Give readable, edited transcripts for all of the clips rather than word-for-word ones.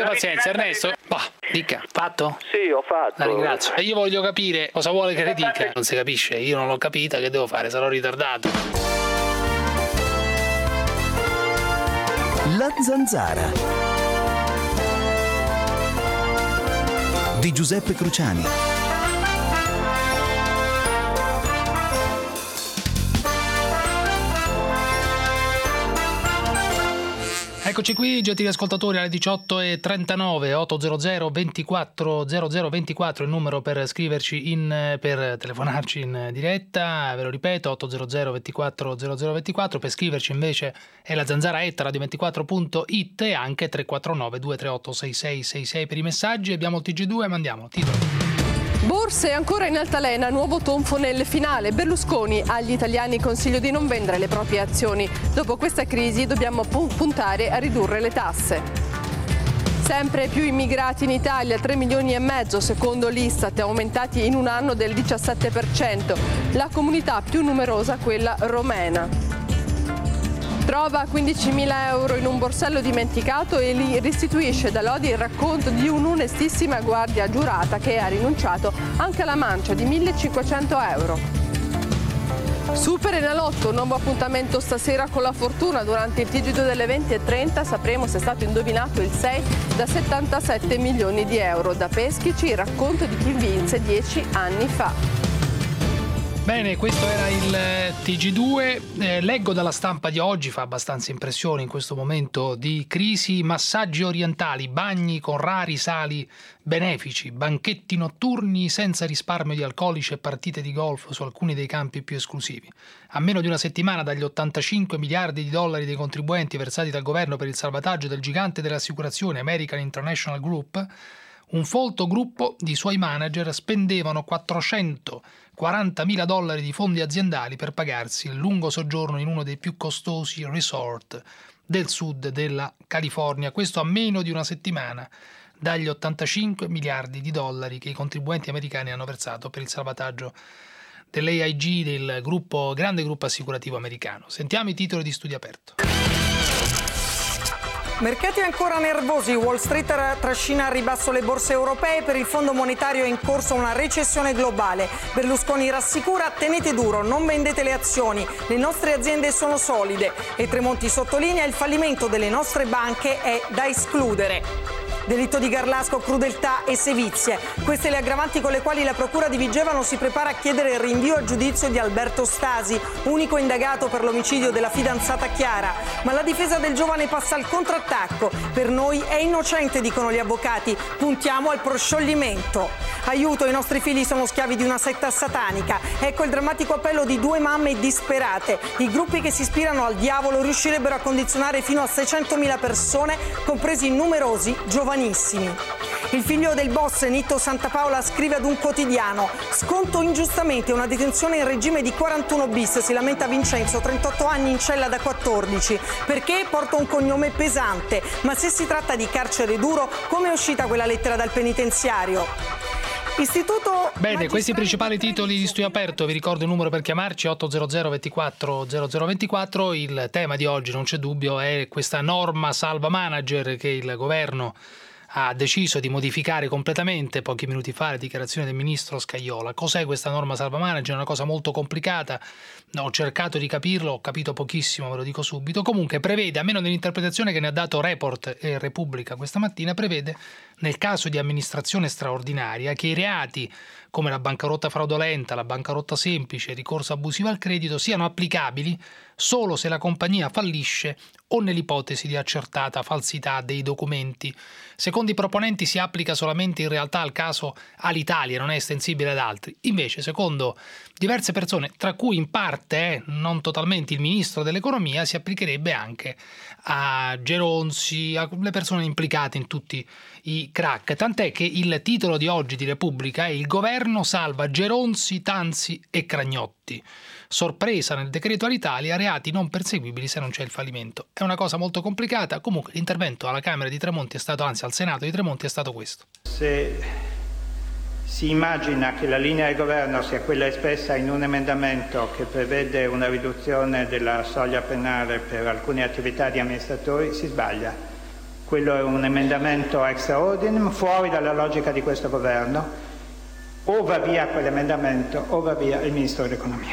pazienza, Ernesto. Dica, fatto? Sì, ho fatto. La ringrazio. E io voglio capire cosa vuole che le dica. Non si capisce, io non l'ho capita, che devo fare? Sarò ritardato. La Zanzara di Giuseppe Cruciani. Eccoci qui, gentili ascoltatori, alle 18:39, 800 24 0024 il numero per scriverci per telefonarci in diretta, ve lo ripeto, 800 24 0024, per scriverci invece è la zanzara@radio24.it e anche 349 238 6666 per i messaggi. Abbiamo il TG2, mandiamo, titolo. Borse ancora in altalena, nuovo tonfo nel finale. Berlusconi agli italiani consiglio di non vendere le proprie azioni. Dopo questa crisi dobbiamo puntare a ridurre le tasse. Sempre più immigrati in Italia, 3 milioni e mezzo secondo l'Istat, aumentati in un anno del 17%. La comunità più numerosa quella romena. Trova 15.000 euro in un borsello dimenticato e li restituisce da Lodi il racconto di un'onestissima guardia giurata che ha rinunciato anche alla mancia di 1.500 euro. Super Enalotto, nuovo appuntamento stasera con la fortuna. Durante il TG2 delle 20:30 sapremo se è stato indovinato il 6 da 77 milioni di euro. Da Peschici il racconto di chi vinse 10 anni fa. Bene, questo era il TG2. Leggo dalla stampa di oggi, fa abbastanza impressione in questo momento di crisi: massaggi orientali, bagni con rari sali benefici, banchetti notturni senza risparmio di alcolici e partite di golf su alcuni dei campi più esclusivi. A meno di una settimana dagli 85 miliardi di dollari dei contribuenti versati dal governo per il salvataggio del gigante delle assicurazioni American International Group, un folto gruppo di suoi manager spendevano $440.000 di fondi aziendali per pagarsi il lungo soggiorno in uno dei più costosi resort del sud della California. Questo a meno di una settimana dagli 85 miliardi di dollari che i contribuenti americani hanno versato per il salvataggio dell'AIG, del grande gruppo assicurativo americano. Sentiamo i titoli di Studio Aperto. Mercati ancora nervosi, Wall Street trascina a ribasso le borse europee, per il Fondo Monetario è in corso una recessione globale. Berlusconi rassicura: tenete duro, non vendete le azioni, le nostre aziende sono solide, e Tremonti sottolinea: il fallimento delle nostre banche è da escludere. Delitto di Garlasco, crudeltà e sevizie. Queste le aggravanti con le quali la Procura di Vigevano si prepara a chiedere il rinvio a giudizio di Alberto Stasi, unico indagato per l'omicidio della fidanzata Chiara. Ma la difesa del giovane passa al contrattacco. Per noi è innocente, dicono gli avvocati. Puntiamo al proscioglimento. Aiuto, i nostri figli sono schiavi di una setta satanica. Ecco il drammatico appello di due mamme disperate. I gruppi che si ispirano al diavolo riuscirebbero a condizionare fino a 600.000 persone, compresi numerosi giovanissimi. Il figlio del boss, Nitto Santapaola, scrive ad un quotidiano: sconto ingiustamente una detenzione in regime di 41 bis, si lamenta Vincenzo, 38 anni in cella da 14, perché porta un cognome pesante. Ma se si tratta di carcere duro, come è uscita quella lettera dal penitenziario? Istituto. Bene, questi i principali titoli di Studio Aperto. Vi ricordo il numero per chiamarci: 800 24 0024. Il tema di oggi, non c'è dubbio, è questa norma salva manager che il governo ha deciso di modificare completamente. Pochi minuti fa la dichiarazione del ministro Scajola. Cos'è questa norma salva manager? È una cosa molto complicata, ho cercato di capirlo, ho capito pochissimo, ve lo dico subito. Comunque prevede, a meno dell'interpretazione che ne ha dato Report e Repubblica questa mattina, prevede nel caso di amministrazione straordinaria che i reati come la bancarotta fraudolenta, la bancarotta semplice, il ricorso abusivo al credito siano applicabili solo se la compagnia fallisce o nell'ipotesi di accertata falsità dei documenti. Secondo i proponenti si applica solamente in realtà al caso Alitalia, non è estensibile ad altri. Invece, secondo diverse persone, tra cui in parte, non totalmente, il ministro dell'economia, si applicherebbe anche a Geronzi, alle persone implicate in tutti i crack. Tant'è che il titolo di oggi di Repubblica è: il governo salva Geronzi, Tanzi e Cragnotti. Sorpresa nel decreto Alitalia, reati non perseguibili se non c'è il fallimento. È una cosa molto complicata. Comunque l'intervento alla Camera di Tremonti è stato, anzi al Senato di Tremonti è stato questo. Se si immagina che la linea del governo sia quella espressa in un emendamento che prevede una riduzione della soglia penale per alcune attività di amministratori, si sbaglia. quello è un emendamento extra ordinem, fuori dalla logica di questo governo. O va via quell'emendamento o va via il Ministro dell'Economia.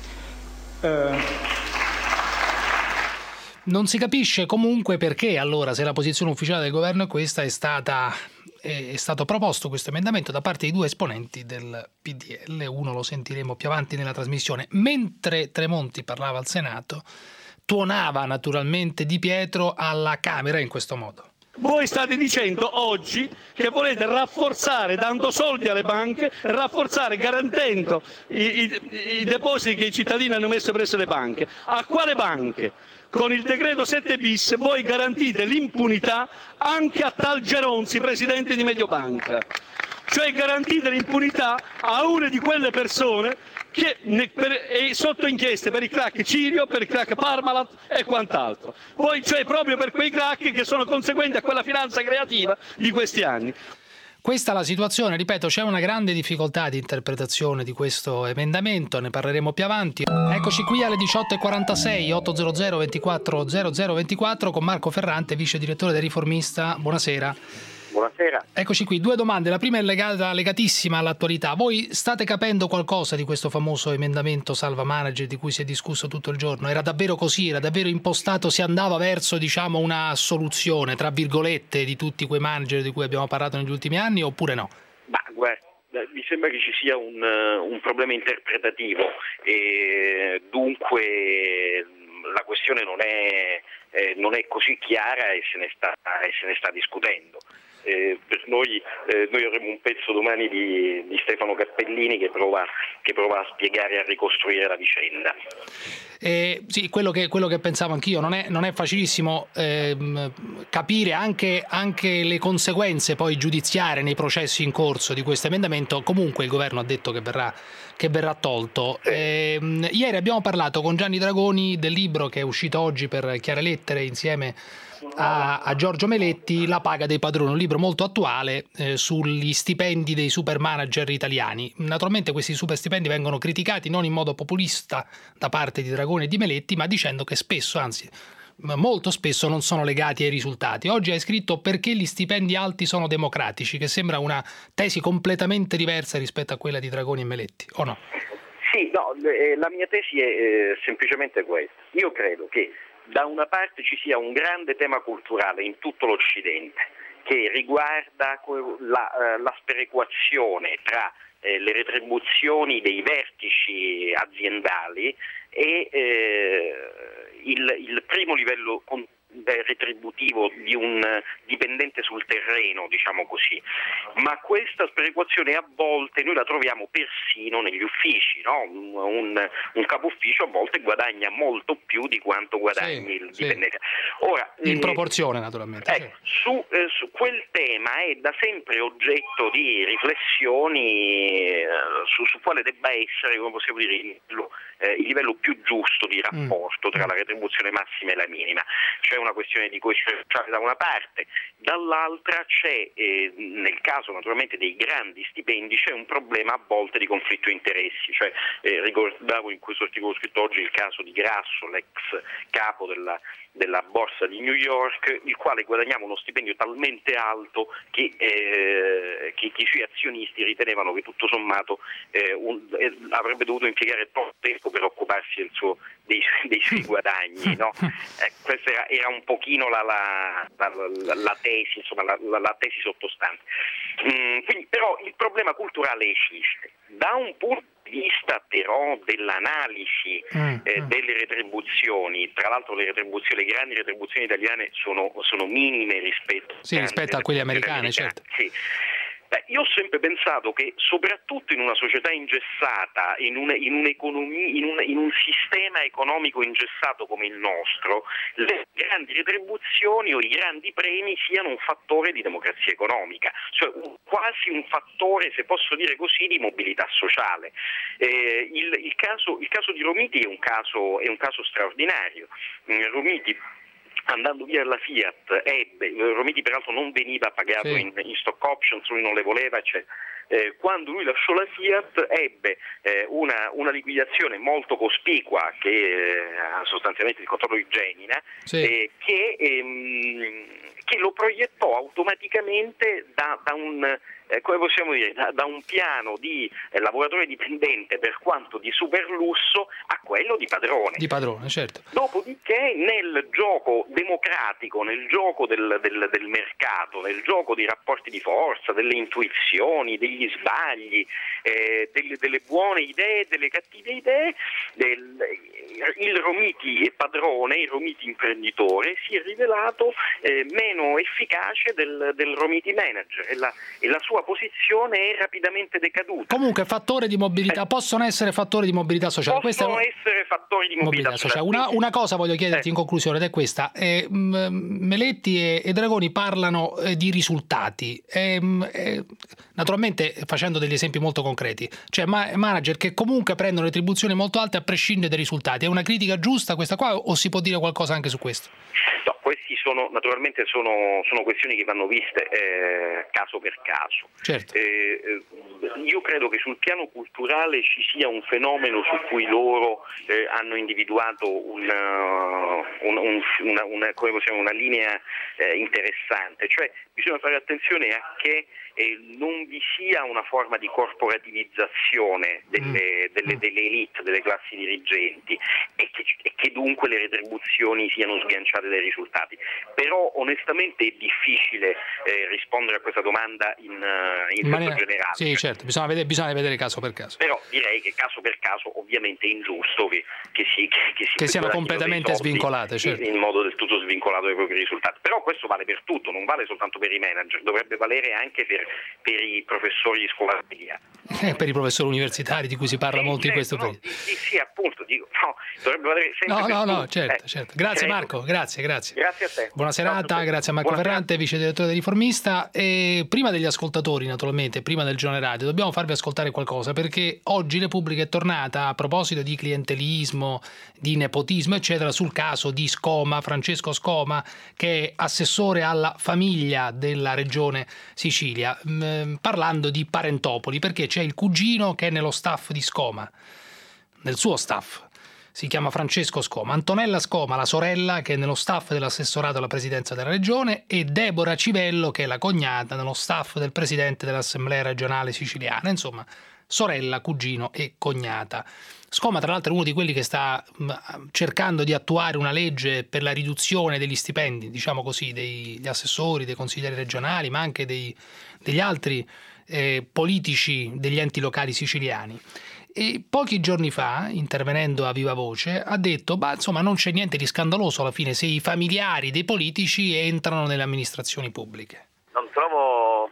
Non si capisce comunque perché allora, se la posizione ufficiale del governo è questa, è stato proposto questo emendamento da parte di 2 esponenti del PDL. Uno lo sentiremo più avanti nella trasmissione. Mentre Tremonti parlava al Senato, tuonava naturalmente Di Pietro alla Camera in questo modo. Voi state dicendo oggi che volete rafforzare, dando soldi alle banche, rafforzare garantendo i depositi che i cittadini hanno messo presso le banche. A quale banche? Con il decreto 7 bis voi garantite l'impunità anche a tal Geronzi, presidente di Mediobanca. Cioè garantite l'impunità a una di quelle persone che è sotto inchieste per il crack Cirio, per il crack Parmalat e quant'altro. Poi cioè proprio per quei crack che sono conseguenti a quella finanza creativa di questi anni. Questa è la situazione, ripeto, c'è una grande difficoltà di interpretazione di questo emendamento, ne parleremo più avanti. Eccoci qui alle 18.46, 800 24 0024 con Marco Ferrante, vice direttore del Riformista. Buonasera. Buonasera. Eccoci qui, 2 domande. La prima è legatissima all'attualità. Voi state capendo qualcosa di questo famoso emendamento salva manager di cui si è discusso tutto il giorno? Era davvero così? Era davvero impostato? Si andava verso, diciamo, una soluzione, tra virgolette, di tutti quei manager di cui abbiamo parlato negli ultimi anni, oppure no? Ma guarda, mi sembra che ci sia un problema interpretativo e dunque la questione non è così chiara e se ne sta discutendo. Per noi avremo un pezzo domani di Stefano Cappellini che prova a spiegare e a ricostruire la vicenda. Sì, quello che pensavo anch'io, non è facilissimo capire anche le conseguenze poi giudiziarie nei processi in corso di questo emendamento. Comunque il governo ha detto che verrà tolto. Ieri abbiamo parlato con Gianni Dragoni del libro che è uscito oggi per Chiare Lettere insieme a Giorgio Meletti, La paga dei padroni, un libro molto attuale sugli stipendi dei super manager italiani. Naturalmente questi super stipendi vengono criticati non in modo populista da parte di Dragoni e di Meletti, ma dicendo che spesso, anzi molto spesso, non sono legati ai risultati. Oggi hai scritto Perché gli stipendi alti sono democratici, che sembra una tesi completamente diversa rispetto a quella di Dragoni e Meletti, o no? Sì, no, la mia tesi è semplicemente questa. Io credo che da una parte ci sia un grande tema culturale in tutto l'Occidente che riguarda la sperequazione tra le retribuzioni dei vertici aziendali e il primo livello retributivo di un dipendente sul terreno, diciamo così, ma questa sperequazione a volte noi la troviamo persino negli uffici, no? Un capo ufficio a volte guadagna molto più di quanto guadagni il dipendente. Ora, in proporzione naturalmente. Ecco, su quel tema è da sempre oggetto di riflessioni su quale debba essere, come possiamo dire, il livello più giusto di rapporto tra la retribuzione massima e la minima. C'è una questione di coesione sociale da una parte, dall'altra c'è, nel caso naturalmente dei grandi stipendi, c'è un problema a volte di conflitto di interessi. Cioè, ricordavo in questo articolo scritto oggi il caso di Grasso, l'ex capo della borsa di New York, il quale guadagnava uno stipendio talmente alto che i suoi azionisti ritenevano che tutto sommato avrebbe dovuto impiegare troppo tempo per occuparsi dei suoi guadagni, no? Questa era un pochino la tesi, insomma, la tesi sottostante. Quindi, però il problema culturale esiste. Da un punto di vista però dell'analisi delle retribuzioni, tra l'altro le grandi retribuzioni italiane sono minime rispetto a quelle americane, certo. Sì. Io ho sempre pensato che soprattutto in una società ingessata, in un'economia, in un sistema economico ingessato come il nostro, le grandi retribuzioni o i grandi premi siano un fattore di democrazia economica, cioè quasi un fattore, se posso dire così, di mobilità sociale. Il caso di Romiti è un caso straordinario. Romiti, andando via la Fiat, Romiti peraltro non veniva pagato in stock options, lui non le voleva, quando lui lasciò la Fiat ebbe una liquidazione molto cospicua che sostanzialmente il controllo di Genina, che che lo proiettò automaticamente da un come possiamo dire, da un piano di lavoratore dipendente, per quanto di superlusso, a quello di padrone. Di padrone, certo. Dopodiché nel gioco democratico, nel gioco del mercato, nel gioco dei rapporti di forza, delle intuizioni, degli sbagli, delle buone idee, delle cattive idee, il Romiti padrone, il Romiti imprenditore si è rivelato meno efficace del Romiti manager e la sua posizione è rapidamente decaduta. Comunque fattore di mobilità, possono essere fattori di mobilità sociale. Possono essere fattori di mobilità sociale. Una cosa voglio chiederti in conclusione, ed è questa. Meletti e Dragoni parlano di risultati, naturalmente facendo degli esempi molto concreti, cioè manager che comunque prendono retribuzioni molto alte a prescindere dai risultati. È una critica giusta questa qua o si può dire qualcosa anche su questo? No, questi naturalmente sono questioni che vanno viste caso per caso. Certo. Io credo che sul piano culturale ci sia un fenomeno su cui loro hanno individuato una linea interessante, cioè bisogna fare attenzione a che non vi sia una forma di corporativizzazione delle elite, delle classi dirigenti e che dunque le retribuzioni siano sganciate dai risultati. Però onestamente è difficile rispondere a questa domanda in senso generale. Sì, certo, bisogna vedere caso per caso. Però direi che caso per caso ovviamente è ingiusto che siano completamente svincolate, certo. In modo del tutto svincolato dai propri risultati. Però questo vale per tutto, non vale soltanto per i manager, dovrebbe valere anche per i professori di scuola media. Per i professori universitari di cui si parla molto in questo periodo. Sì, appunto, dovrebbe valere sempre per tutti. Certo. Grazie Marco, grazie. Grazie a te. Buona serata, grazie a Marco Ferrante, vice direttore del Riformista. E prima degli ascoltatori, naturalmente, prima del Giornale Radio, dobbiamo farvi ascoltare qualcosa, perché oggi Repubblica è tornata a proposito di clientelismo, di nepotismo, eccetera, sul caso di Scoma, Francesco Scoma, che è assessore alla famiglia della regione Sicilia, parlando di parentopoli, perché c'è il cugino che è nello staff di Scoma, nel suo staff. Si chiama Francesco Scoma, Antonella Scoma, la sorella, che è nello staff dell'assessorato alla presidenza della regione, e Deborah Civello, che è la cognata, nello staff del presidente dell'Assemblea regionale siciliana. Insomma, sorella, cugino e cognata. Scoma, tra l'altro, è uno di quelli che sta cercando di attuare una legge per la riduzione degli stipendi, diciamo così, degli assessori, dei consiglieri regionali, ma anche degli altri politici degli enti locali siciliani. E pochi giorni fa, intervenendo a viva voce, ha detto insomma non c'è niente di scandaloso alla fine se i familiari dei politici entrano nelle amministrazioni pubbliche. Non trovo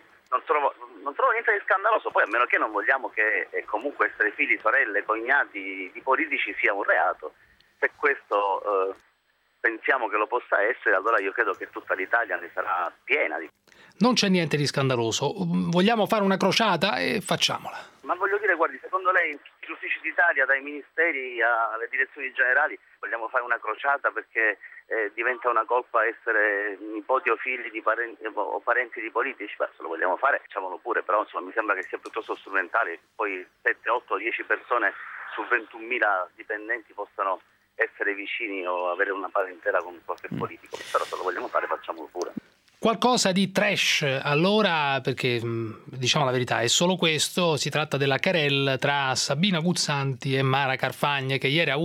niente di scandaloso, poi a meno che non vogliamo che comunque essere figli, sorelle, cognati di politici sia un reato. Se questo pensiamo che lo possa essere, allora io credo che tutta l'Italia ne sarà piena di... Non c'è niente di scandaloso, vogliamo fare una crociata e facciamola. Ma voglio dire, guardi, secondo lei gli uffici d'Italia, dai ministeri alle direzioni generali, vogliamo fare una crociata perché diventa una colpa essere nipoti o figli di parenti di politici? Se lo vogliamo fare, facciamolo pure, però insomma mi sembra che sia piuttosto strumentale. Poi 7, 8, 10 persone su 21.000 dipendenti possano essere vicini o avere una parentela con qualche politico, però se lo vogliamo fare facciamolo pure. Qualcosa di trash allora, perché diciamo la verità è solo questo, si tratta della querella tra Sabina Guzzanti e Mara Carfagna, che ieri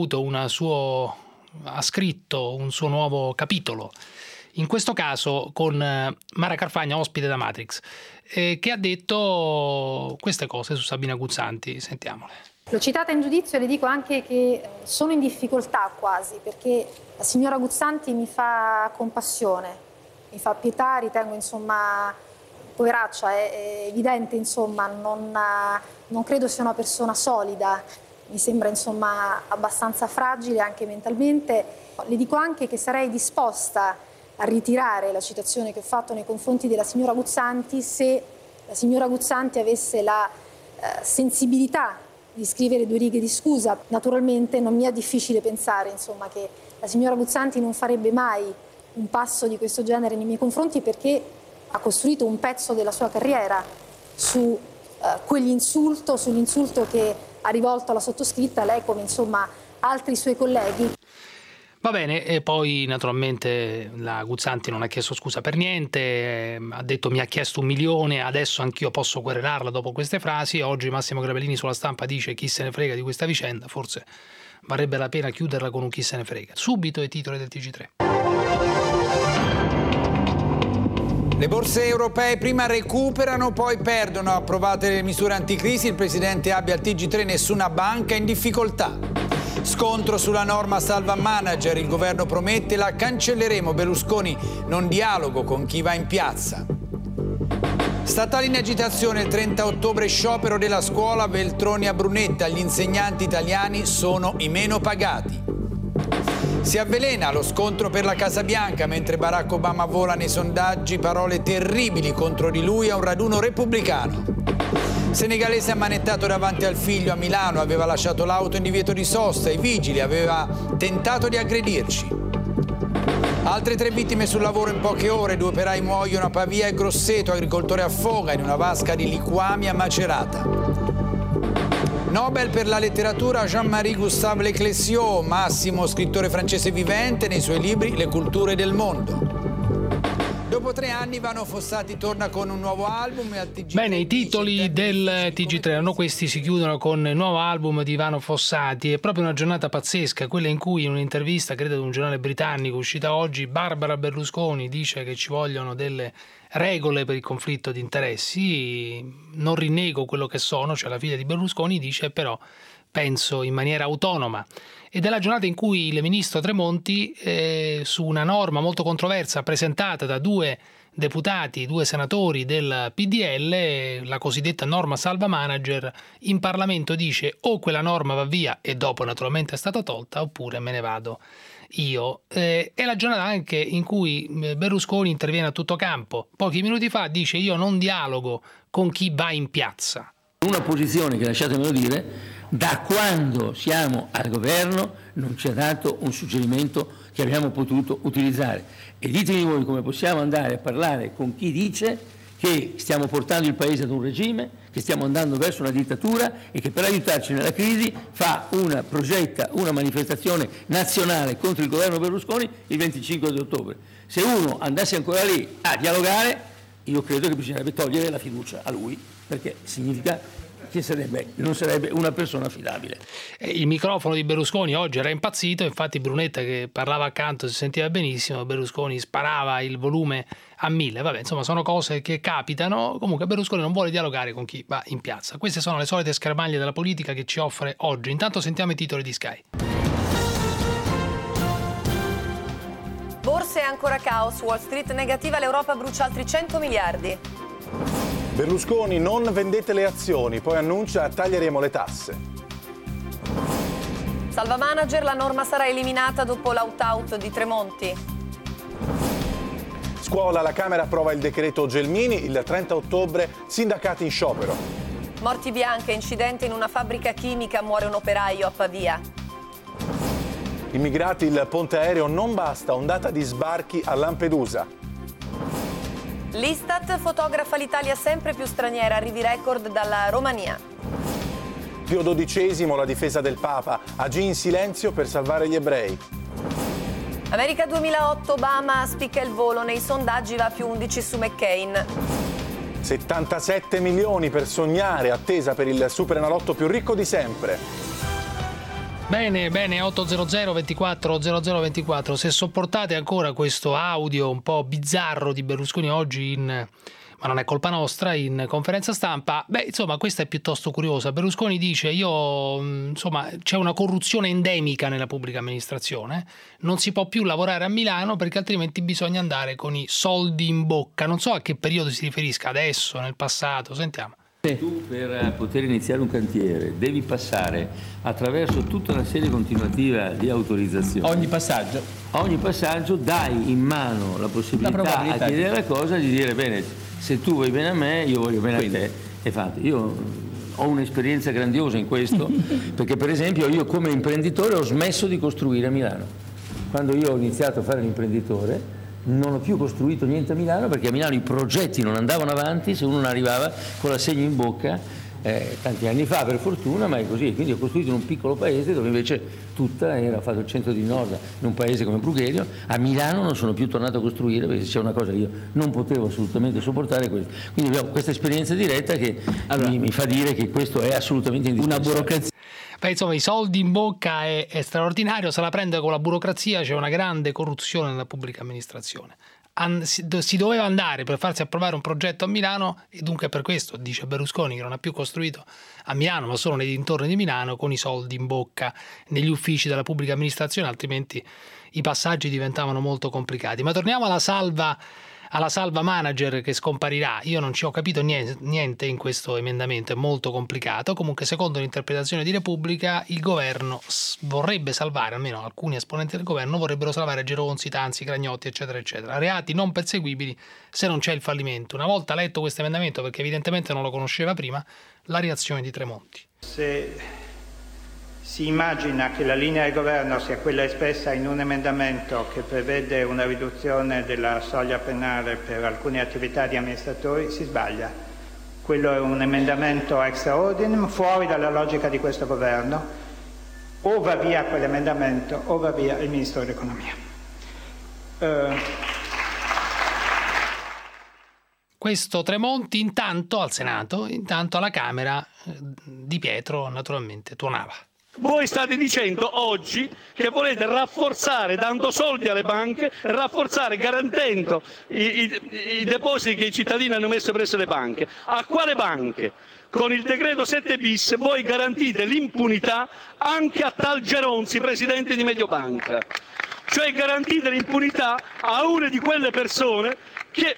ha scritto un suo nuovo capitolo, in questo caso con Mara Carfagna, ospite da Matrix, che ha detto queste cose su Sabina Guzzanti. Sentiamole. L'ho citata in giudizio e le dico anche che sono in difficoltà quasi, perché la signora Guzzanti mi fa compassione, mi fa pietà, ritengo insomma poveraccia, è evidente insomma, non credo sia una persona solida, mi sembra insomma abbastanza fragile anche mentalmente. Le dico anche che sarei disposta a ritirare la citazione che ho fatto nei confronti della signora Guzzanti se la signora Guzzanti avesse la sensibilità di scrivere 2 righe di scusa. Naturalmente non mi è difficile pensare insomma, che la signora Guzzanti non farebbe mai un passo di questo genere nei miei confronti, perché ha costruito un pezzo della sua carriera su sull'insulto che ha rivolto alla sottoscritta, lei come insomma altri suoi colleghi. Va bene, e poi naturalmente la Guzzanti non ha chiesto scusa per niente, ha detto mi ha chiesto 1 milione, adesso anch'io posso querelarla dopo queste frasi. Oggi Massimo Grabellini sulla Stampa dice chi se ne frega di questa vicenda, forse varrebbe la pena chiuderla con un chi se ne frega. Subito i titoli del TG3. Le borse europee prima recuperano, poi perdono. Approvate le misure anticrisi, il presidente abbia al TG3 nessuna banca in difficoltà. Scontro sulla norma salva manager, il governo promette la cancelleremo, Berlusconi non dialogo con chi va in piazza. Statali in agitazione, il 30 ottobre sciopero della scuola, Veltroni a Brunetta, gli insegnanti italiani sono i meno pagati. Si avvelena lo scontro per la Casa Bianca, mentre Barack Obama vola nei sondaggi, parole terribili contro di lui a un raduno repubblicano. Senegalese ammanettato davanti al figlio a Milano, aveva lasciato l'auto in divieto di sosta, i vigili, aveva tentato di aggredirci. Altre 3 vittime sul lavoro in poche ore, 2 operai muoiono a Pavia e Grosseto, agricoltore affoga in una vasca di liquami a Macerata. Nobel per la letteratura Jean-Marie Gustave Leclésio, massimo scrittore francese vivente, nei suoi libri Le culture del mondo. Dopo 3 anni Ivano Fossati torna con un nuovo album. Bene, i titoli del TG3 erano questi, si chiudono con il nuovo album di Ivano Fossati. È proprio una giornata pazzesca, quella in cui in un'intervista, credo ad un giornale britannico uscita oggi, Barbara Berlusconi dice che ci vogliono delle regole per il conflitto di interessi. Non rinnego quello che sono, cioè la figlia di Berlusconi dice però penso in maniera autonoma. Ed è la giornata in cui il ministro Tremonti, su una norma molto controversa presentata da 2 deputati, 2 senatori del PDL, la cosiddetta norma salva manager, in Parlamento dice o quella norma va via e dopo naturalmente è stata tolta, oppure me ne vado io. È la giornata anche in cui Berlusconi interviene a tutto campo. Pochi minuti fa dice io non dialogo con chi va in piazza. Una posizione che, lasciatemelo dire, da quando siamo al governo non ci ha dato un suggerimento che abbiamo potuto utilizzare. E ditemi voi come possiamo andare a parlare con chi dice che stiamo portando il paese ad un regime, che stiamo andando verso una dittatura e che per aiutarci nella crisi progetta una manifestazione nazionale contro il governo Berlusconi il 25 di ottobre. Se uno andasse ancora lì a dialogare, io credo che bisognerebbe togliere la fiducia a lui, perché significa che non sarebbe una persona affidabile. Il microfono di Berlusconi oggi era impazzito, infatti Brunetta che parlava accanto si sentiva benissimo, Berlusconi sparava il volume a 1000. Vabbè, insomma, sono cose che capitano. Comunque Berlusconi non vuole dialogare con chi va in piazza. Queste sono le solite schermaglie della politica che ci offre oggi. Intanto sentiamo i titoli di Sky. Borse ancora caos, Wall Street negativa, l'Europa brucia altri 100 miliardi. Berlusconi, non vendete le azioni, poi annuncia taglieremo le tasse. Salva manager, la norma sarà eliminata dopo l'out-out di Tremonti. Scuola, la Camera approva il decreto Gelmini, il 30 ottobre sindacati in sciopero. Morti bianche, incidente in una fabbrica chimica, muore un operaio a Pavia. Immigrati, il ponte aereo non basta, ondata di sbarchi a Lampedusa. L'Istat fotografa l'Italia sempre più straniera, arrivi record dalla Romania. Pio XII, la difesa del Papa, agì in silenzio per salvare gli ebrei. America 2008, Obama spicca il volo, nei sondaggi va più 11 su McCain. 77 milioni per sognare, attesa per il Superenalotto più ricco di sempre. Bene, 800 24 0024, se sopportate ancora questo audio un po' bizzarro di Berlusconi oggi ma non è colpa nostra, in conferenza stampa, insomma questa è piuttosto curiosa. Berlusconi dice c'è una corruzione endemica nella pubblica amministrazione, non si può più lavorare a Milano perché altrimenti bisogna andare con i soldi in bocca. Non so a che periodo si riferisca, adesso, nel passato, sentiamo. Tu per poter iniziare un cantiere devi passare attraverso tutta una serie continuativa di autorizzazioni. Ogni passaggio dai in mano la possibilità a chiedere la cosa di dire bene, se tu vuoi bene a me, io voglio bene a te. E fate. Io ho un'esperienza grandiosa in questo, perché per esempio io come imprenditore ho smesso di costruire a Milano. Quando io ho iniziato a fare l'imprenditore non ho più costruito niente a Milano, perché a Milano i progetti non andavano avanti se uno non arrivava con l'assegno in bocca tanti anni fa, per fortuna, ma è così. Quindi ho costruito in un piccolo paese dove invece tutta era fatto il centro di Nord, in un paese come Brugherio. A Milano non sono più tornato a costruire, perché c'è una cosa che io non potevo assolutamente sopportare. Quindi abbiamo questa esperienza diretta che mi fa dire che questo è assolutamente indispensabile. Una burocrazia. Beh, insomma, i soldi in bocca è straordinario, se la prende con la burocrazia, c'è una grande corruzione nella pubblica amministrazione. Si doveva andare per farsi approvare un progetto a Milano e dunque per questo, dice Berlusconi, che non ha più costruito a Milano ma solo nei dintorni di Milano, con i soldi in bocca negli uffici della pubblica amministrazione, altrimenti i passaggi diventavano molto complicati. Ma torniamo alla salva manager che scomparirà. Io non ci ho capito niente in questo emendamento, è molto complicato. Comunque, secondo l'interpretazione di Repubblica, il governo vorrebbe salvare, almeno alcuni esponenti del governo vorrebbero salvare Geronzi, Tanzi, Gragnotti, eccetera eccetera, reati non perseguibili se non c'è il fallimento. Una volta letto questo emendamento, perché evidentemente non lo conosceva prima, la reazione di Tremonti. Se si immagina che la linea del governo sia quella espressa in un emendamento che prevede una riduzione della soglia penale per alcune attività di amministratori, si sbaglia. Quello è un emendamento extra ordinem, fuori dalla logica di questo governo. O va via quell'emendamento o va via il Ministro dell'Economia. Questo Tremonti intanto al Senato, intanto alla Camera Di Pietro naturalmente tuonava. Voi state dicendo oggi che volete rafforzare, dando soldi alle banche, rafforzare garantendo i depositi che i cittadini hanno messo presso le banche. A quale banche? Con il decreto 7 bis voi garantite l'impunità anche a tal Geronzi, presidente di Mediobanca. Cioè garantite l'impunità a una di quelle persone che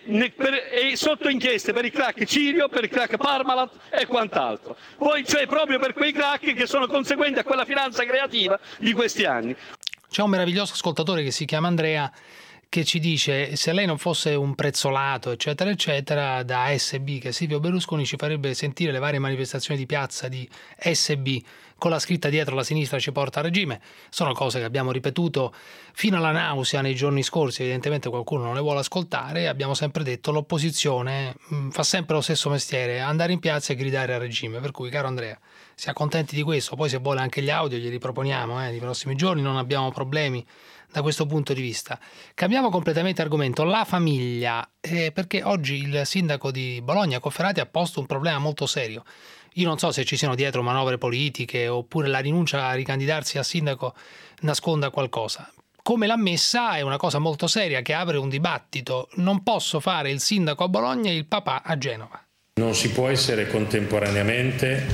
è sotto inchieste per il crack Cirio, per il crack Parmalat e quant'altro. Poi cioè proprio per quei crack che sono conseguenti a quella finanza creativa di questi anni. C'è un meraviglioso ascoltatore che si chiama Andrea che ci dice: se lei non fosse un prezzolato eccetera eccetera da SB, che Silvio Berlusconi ci farebbe sentire le varie manifestazioni di piazza di SB con la scritta dietro: la sinistra ci porta a regime. Sono cose che abbiamo ripetuto fino alla nausea nei giorni scorsi, evidentemente qualcuno non le vuole ascoltare. Abbiamo sempre detto l'opposizione fa sempre lo stesso mestiere, andare in piazza e gridare a regime, per cui caro Andrea, si accontenti di questo. Poi se vuole anche gli audio glieli proponiamo nei prossimi giorni, non abbiamo problemi da questo punto di vista. Cambiamo completamente argomento, la famiglia, perché oggi il sindaco di Bologna Cofferati ha posto un problema molto serio. Io non so se ci siano dietro manovre politiche oppure la rinuncia a ricandidarsi a sindaco nasconda qualcosa. Come l'ha messa è una cosa molto seria che apre un dibattito. Non posso fare il sindaco a Bologna e il papà a Genova. Non si può essere contemporaneamente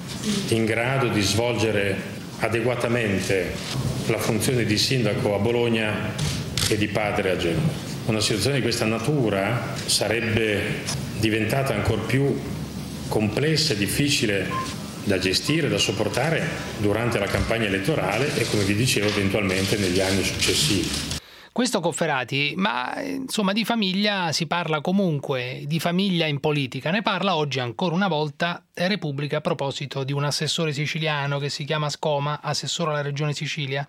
in grado di svolgere adeguatamente la funzione di sindaco a Bologna e di padre a Genova. Una situazione di questa natura sarebbe diventata ancor più complessa e difficile da gestire, da sopportare durante la campagna elettorale e, come vi dicevo, eventualmente negli anni successivi. Questo Cofferati, ma insomma di famiglia si parla comunque, di famiglia in politica. Ne parla oggi ancora una volta Repubblica a proposito di un assessore siciliano che si chiama Scoma, assessore alla Regione Sicilia.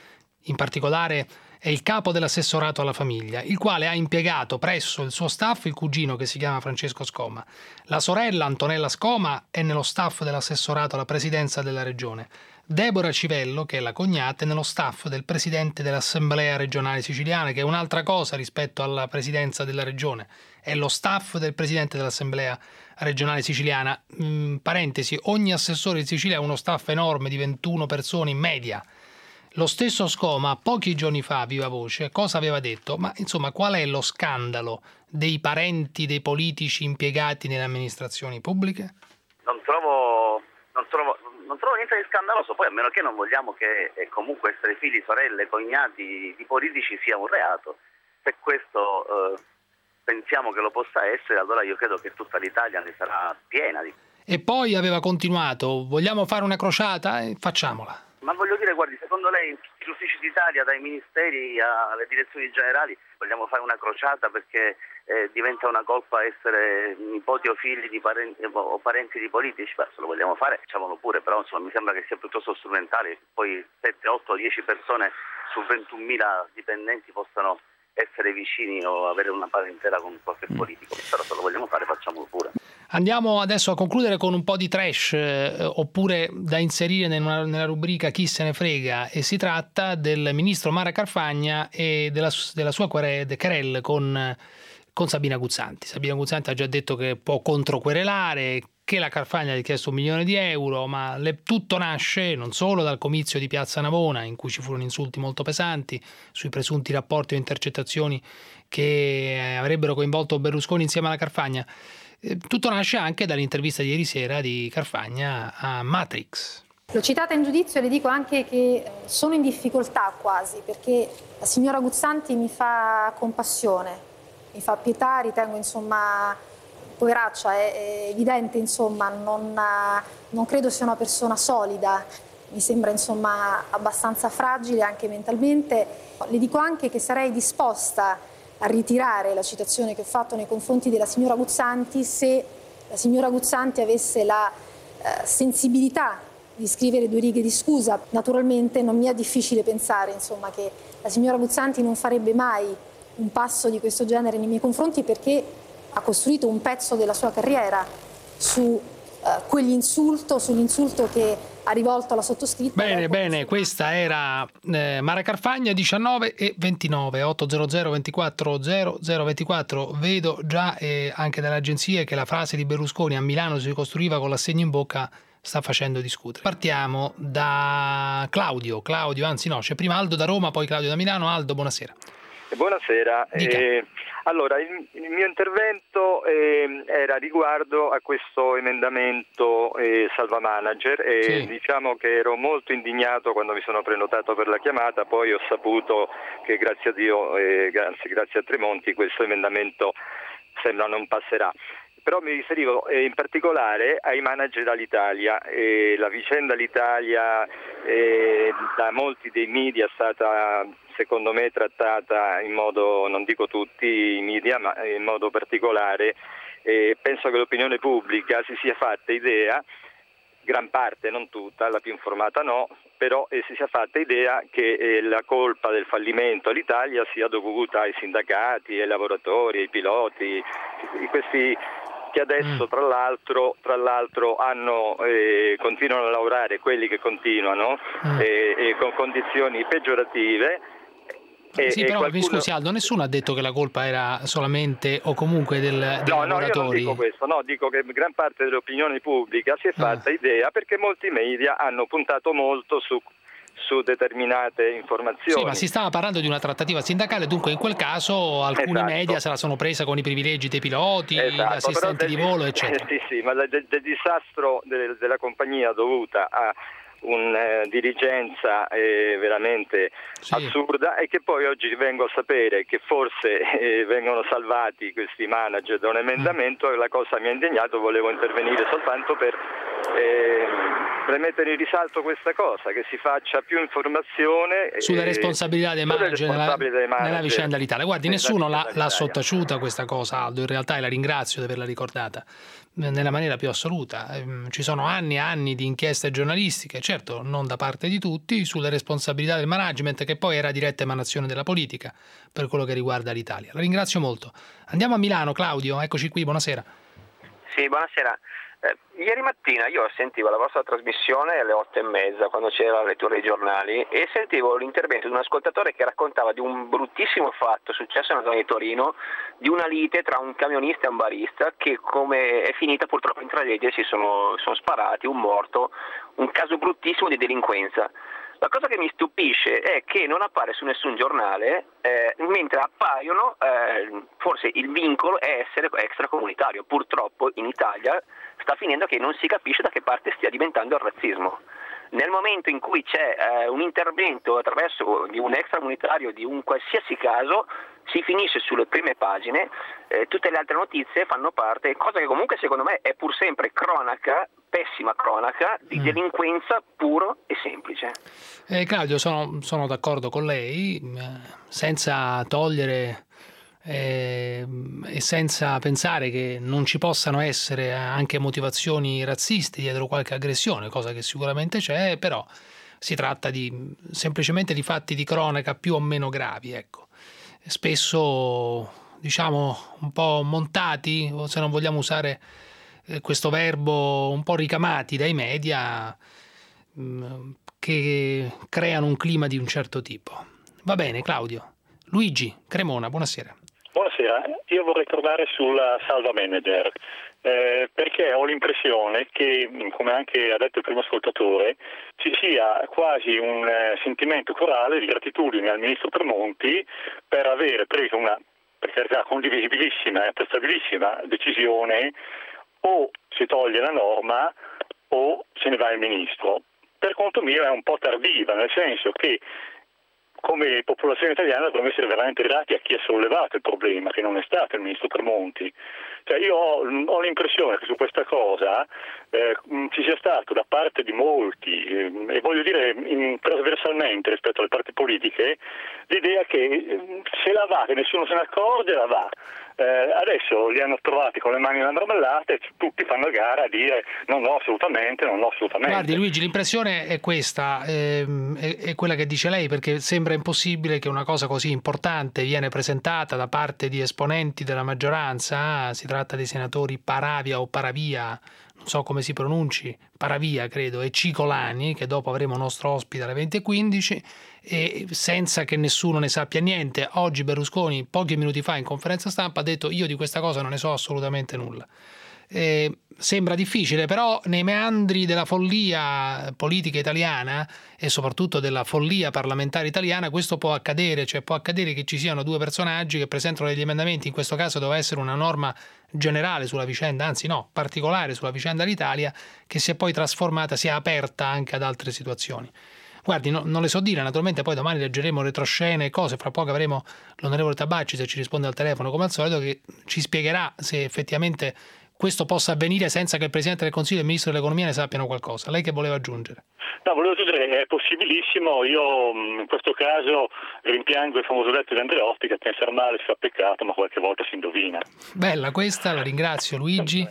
In particolare è il capo dell'assessorato alla famiglia, il quale ha impiegato presso il suo staff il cugino che si chiama Francesco Scoma. La sorella Antonella Scoma è nello staff dell'assessorato alla presidenza della regione. Deborah Civello, che è la cognata, è nello staff del presidente dell'Assemblea regionale siciliana, che è un'altra cosa rispetto alla presidenza della regione. È lo staff del presidente dell'Assemblea regionale siciliana. Parentesi, ogni assessore in Sicilia ha uno staff enorme di 21 persone in media. Lo stesso Scoma, pochi giorni fa, a viva voce, cosa aveva detto? Ma insomma, qual è lo scandalo dei parenti dei politici impiegati nelle amministrazioni pubbliche? Non trovo niente di scandaloso, poi a meno che non vogliamo che comunque essere figli, sorelle, cognati di politici sia un reato. Se questo pensiamo che lo possa essere, allora io credo che tutta l'Italia ne sarà piena di. E poi aveva continuato: vogliamo fare una crociata? Facciamola. Ma voglio dire, guardi, secondo lei gli uffici d'Italia, dai ministeri alle direzioni generali, vogliamo fare una crociata perché diventa una colpa essere nipoti o figli di parenti o parenti di politici? Beh, se lo vogliamo fare, facciamolo pure, però insomma mi sembra che sia piuttosto strumentale. Poi 7, 8, 10 persone su 21.000 dipendenti possano essere vicini o avere una parentela con qualche politico. Però se lo vogliamo fare, facciamolo pure. Andiamo adesso a concludere con un po' di trash, oppure da inserire nella rubrica Chi se ne frega, e si tratta del ministro Mara Carfagna e della sua querelle con Sabina Guzzanti. Sabina Guzzanti ha già detto che può controquerelare, che la Carfagna gli ha chiesto 1 milione di euro, ma tutto nasce non solo dal comizio di Piazza Navona, in cui ci furono insulti molto pesanti sui presunti rapporti o intercettazioni che avrebbero coinvolto Berlusconi insieme alla Carfagna. Tutto nasce anche dall'intervista di ieri sera di Carfagna a Matrix. L'ho citata in giudizio e le dico anche che sono in difficoltà quasi, perché la signora Guzzanti mi fa compassione, mi fa pietà, ritengo insomma, poveraccia, è evidente insomma, non credo sia una persona solida, mi sembra insomma abbastanza fragile anche mentalmente. Le dico anche che sarei disposta a ritirare la citazione che ho fatto nei confronti della signora Guzzanti se la signora Guzzanti avesse la sensibilità di scrivere 2 righe di scusa. Naturalmente non mi è difficile pensare insomma, che la signora Guzzanti non farebbe mai un passo di questo genere nei miei confronti, perché ha costruito un pezzo della sua carriera su sull'insulto che ha rivolto alla sottoscritta. Bene, questa era Mara Carfagna, 19:29, 800 24 0024. Vedo già anche dalle agenzie che la frase di Berlusconi "a Milano si ricostruiva con l'assegno in bocca" sta facendo discutere. Partiamo da Claudio, anzi no, c'è prima Aldo da Roma, poi Claudio da Milano. Aldo, buonasera. Buonasera. Allora, il mio intervento era riguardo a questo emendamento Salva Manager e diciamo che ero molto indignato quando mi sono prenotato per la chiamata, poi ho saputo che grazie a Dio, grazie a Tremonti, questo emendamento sembra non passerà. Però mi riferivo in particolare ai manager all'Italia. La vicenda all'Italia da molti dei media è stata, secondo me, trattata in modo, non dico tutti i media, ma in modo particolare. Penso che l'opinione pubblica si sia fatta idea, gran parte, non tutta, la più informata no, però si sia fatta idea che la colpa del fallimento all'Italia sia dovuta ai sindacati, ai lavoratori, ai piloti, questi che adesso tra l'altro continuano a lavorare, quelli che continuano con condizioni peggiorative. Però mi scusi Aldo, nessuno ha detto che la colpa era solamente o comunque dei lavoratori. No, io non dico questo, dico che gran parte dell'opinione pubblica si è fatta idea perché molti media hanno puntato molto su determinate informazioni. Sì, ma si stava parlando di una trattativa sindacale, dunque in quel caso alcuni media se la sono presa con i privilegi dei piloti, assistenti di volo, eccetera. Sì, ma del disastro della compagnia dovuta a una dirigenza veramente assurda, e che poi oggi vengo a sapere che forse vengono salvati questi manager da un emendamento, e la cosa mi ha indignato. Volevo intervenire soltanto per mettere in risalto questa cosa, che si faccia più informazione sulle responsabilità dei manager nella vicenda all'Italia. Guardi, nessuno l'ha sottaciuta questa cosa, Aldo, in realtà, e la ringrazio di averla ricordata nella maniera più assoluta. Ci sono anni e anni di inchieste giornalistiche, certo non da parte di tutti, sulle responsabilità del management, che poi era diretta emanazione della politica per quello che riguarda l'Italia. La ringrazio molto. Andiamo a Milano, Claudio, eccoci qui, buonasera. Sì, buonasera. Ieri mattina io sentivo la vostra trasmissione alle 8:30, quando c'era la lettura dei giornali, e sentivo l'intervento di un ascoltatore che raccontava di un bruttissimo fatto successo nella zona di Torino, di una lite tra un camionista e un barista, che come è finita purtroppo in tragedia, si sono sparati, un morto, un caso bruttissimo di delinquenza. La cosa che mi stupisce è che non appare su nessun giornale, mentre appaiono, forse il vincolo è essere extracomunitario. Purtroppo in Italia sta finendo che non si capisce da che parte stia diventando il razzismo. Nel momento in cui c'è un intervento attraverso di un extracomunitario di un qualsiasi caso, si finisce sulle prime pagine, tutte le altre notizie fanno parte, cosa che comunque secondo me è pur sempre cronaca, pessima cronaca, di delinquenza puro e semplice. Claudio, sono d'accordo con lei, senza togliere e senza pensare che non ci possano essere anche motivazioni razziste dietro qualche aggressione, cosa che sicuramente c'è, però si tratta semplicemente di fatti di cronaca più o meno gravi, ecco. Spesso, diciamo, un po' montati, o se non vogliamo usare questo verbo un po' ricamati dai media che creano un clima di un certo tipo. Va bene, Claudio. Luigi Cremona, buonasera. Buonasera, io vorrei tornare sulla salva manager, perché ho l'impressione che, come anche ha detto il primo ascoltatore, ci sia quasi un sentimento corale di gratitudine al ministro Tremonti per aver preso una, per carità, condivisibilissima e apprezzabilissima decisione: o si toglie la norma o se ne va il ministro. Per conto mio è un po' tardiva, nel senso che come popolazione italiana dovremmo essere veramente grati a chi ha sollevato il problema, che non è stato il ministro Tremonti. Cioè io ho l'impressione che su questa cosa ci sia stato da parte di molti, e voglio dire trasversalmente rispetto alle parti politiche, l'idea che se la va, che nessuno se ne accorge, la va. Adesso li hanno trovati con le mani nella marmellata e tutti fanno gara a dire no, assolutamente. Guardi Luigi, l'impressione è questa, è quella che dice lei, perché sembra impossibile che una cosa così importante viene presentata da parte di esponenti della maggioranza. Si tratta dei senatori Paravia o Paravia, non so come si pronunci, Paravia credo, e Cicolani, che dopo avremo nostro ospite alle 20:15, e senza che nessuno ne sappia niente. Oggi Berlusconi, pochi minuti fa in conferenza stampa, ha detto: io di questa cosa non ne so assolutamente nulla. Sembra difficile, però nei meandri della follia politica italiana e soprattutto della follia parlamentare italiana questo può accadere, cioè può accadere che ci siano due personaggi che presentano degli emendamenti. In questo caso doveva essere una norma generale sulla vicenda, anzi no, particolare sulla vicenda dell'Italia, che si è poi trasformata, si è aperta anche ad altre situazioni. Guardi, non le so dire, naturalmente poi domani leggeremo retroscene e cose, fra poco avremo l'onorevole Tabacci, se ci risponde al telefono come al solito, che ci spiegherà se effettivamente questo possa avvenire senza che il Presidente del Consiglio e il Ministro dell'Economia ne sappiano qualcosa. Lei che voleva aggiungere? No, volevo aggiungere, è possibilissimo. Io in questo caso rimpiango il famoso detto di Andreotti che pensare male si fa peccato, ma qualche volta si indovina. Bella questa, la ringrazio Luigi.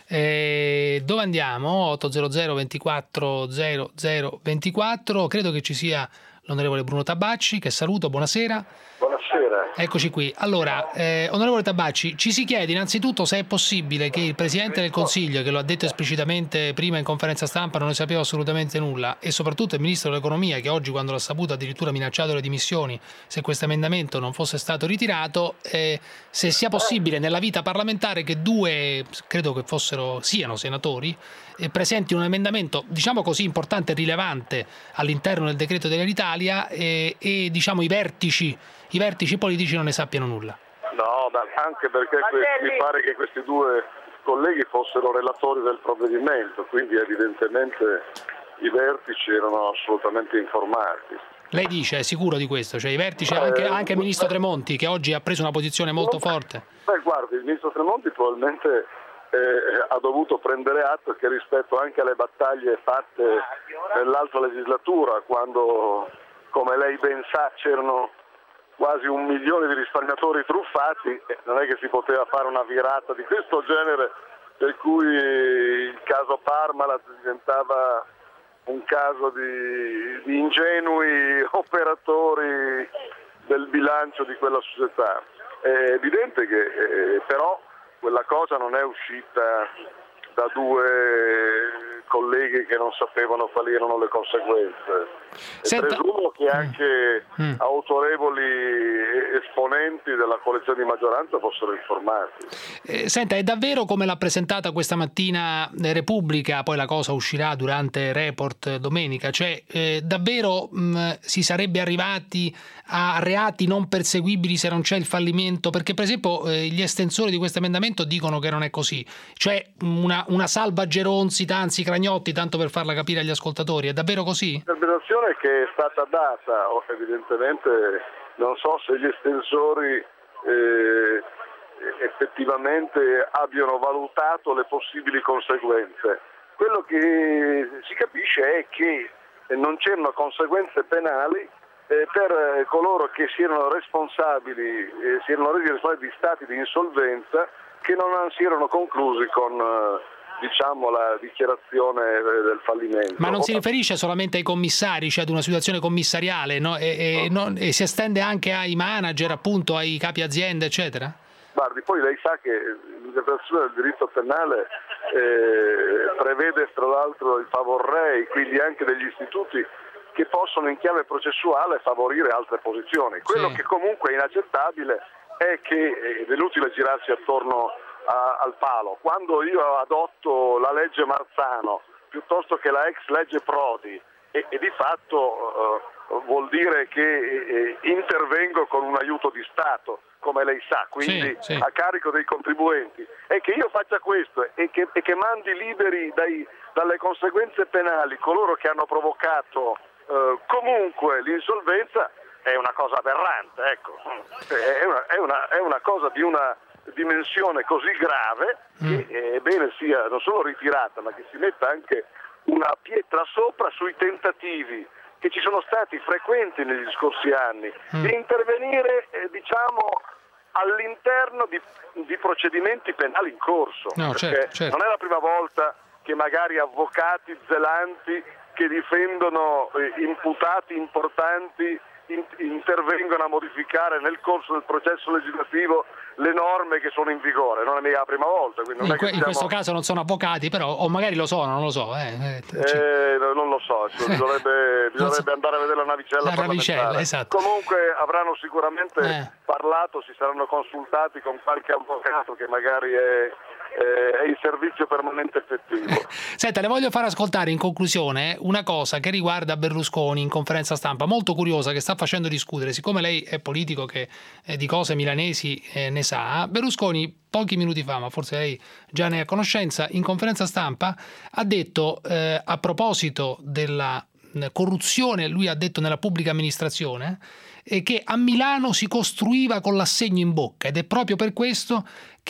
Dove andiamo? 800 24 00 24. Credo che ci sia l'onorevole Bruno Tabacci, che saluto, buonasera. Buonasera. Eccoci qui. Allora, onorevole Tabacci, ci si chiede innanzitutto se è possibile che il Presidente del Consiglio, che lo ha detto esplicitamente prima in conferenza stampa, non ne sapeva assolutamente nulla, e soprattutto il Ministro dell'Economia, che oggi, quando l'ha saputo, addirittura minacciato le dimissioni se questo emendamento non fosse stato ritirato, se sia possibile nella vita parlamentare che due, credo che siano senatori, presenti un emendamento, diciamo così, importante e rilevante all'interno del decreto dell'Italia e diciamo i vertici politici non ne sappiano nulla. No, anche perché mi pare che questi due colleghi fossero relatori del provvedimento, quindi evidentemente i vertici erano assolutamente informati. Lei dice, è sicuro di questo? Cioè i vertici, anche il ministro Tremonti, che oggi ha preso una posizione molto forte? Guardi, il ministro Tremonti probabilmente ha dovuto prendere atto che rispetto anche alle battaglie fatte nell'altra legislatura, quando, come lei ben sa, c'erano quasi 1 milione di risparmiatori truffati, non è che si poteva fare una virata di questo genere, per cui il caso Parmalat diventava un caso di ingenui operatori del bilancio di quella società. È evidente che però quella cosa non è uscita da due colleghi che non sapevano quali erano le conseguenze. E presumo che anche autorevoli esponenti della coalizione di maggioranza fossero informati. Senta, è davvero come l'ha presentata questa mattina Repubblica, poi la cosa uscirà durante Report domenica, cioè davvero si sarebbe arrivati a reati non perseguibili se non c'è il fallimento? Perché per esempio gli estensori di questo emendamento dicono che non è così, cioè una salva Geronzi, Tanzi, Cragnotti, tanto per farla capire agli ascoltatori, è davvero così? L'interpretazione che è stata data, evidentemente non so se gli estensori effettivamente abbiano valutato le possibili conseguenze. Quello che si capisce è che non c'erano conseguenze penali per coloro che si erano resi responsabili di stati di insolvenza che non si erano conclusi con la dichiarazione del fallimento. Ma non si riferisce solamente ai commissari, cioè ad una situazione commissariale, no? E si estende anche ai manager, appunto, ai capi azienda, eccetera? Guardi, poi lei sa che l'interpretazione del diritto penale prevede tra l'altro il favor rei, quindi anche degli istituti che possono in chiave processuale favorire altre posizioni. Quello che comunque è inaccettabile è che, ed è inutile girarsi attorno al palo, quando io adotto la legge Marzano piuttosto che la ex legge Prodi e di fatto vuol dire che intervengo con un aiuto di Stato, come lei sa, quindi a carico dei contribuenti, e che io faccia questo e che mandi liberi dalle conseguenze penali coloro che hanno provocato comunque l'insolvenza, è una cosa aberrante, ecco. È una cosa di una dimensione così grave che è bene sia non solo ritirata, ma che si metta anche una pietra sopra sui tentativi che ci sono stati frequenti negli scorsi anni di intervenire all'interno di procedimenti penali in corso, perché non è la prima volta che magari avvocati zelanti che difendono imputati importanti intervengono a modificare nel corso del processo legislativo le norme che sono in vigore. Non è mica la prima volta. Quindi non in questo caso non sono avvocati, però, o magari lo sono, non lo so. Non lo so, bisognerebbe andare a vedere la navicella. Esatto. Comunque avranno sicuramente parlato, si saranno consultati con qualche avvocato che magari è in servizio permanente effettivo. Senta, le voglio far ascoltare in conclusione una cosa che riguarda Berlusconi in conferenza stampa, molto curiosa, che sta facendo discutere. Siccome lei è politico che di cose milanesi ne sa, Berlusconi pochi minuti fa, ma forse lei già ne è a conoscenza, in conferenza stampa ha detto a proposito della corruzione, lui ha detto nella pubblica amministrazione, che a Milano si costruiva con l'assegno in bocca, ed è proprio per questo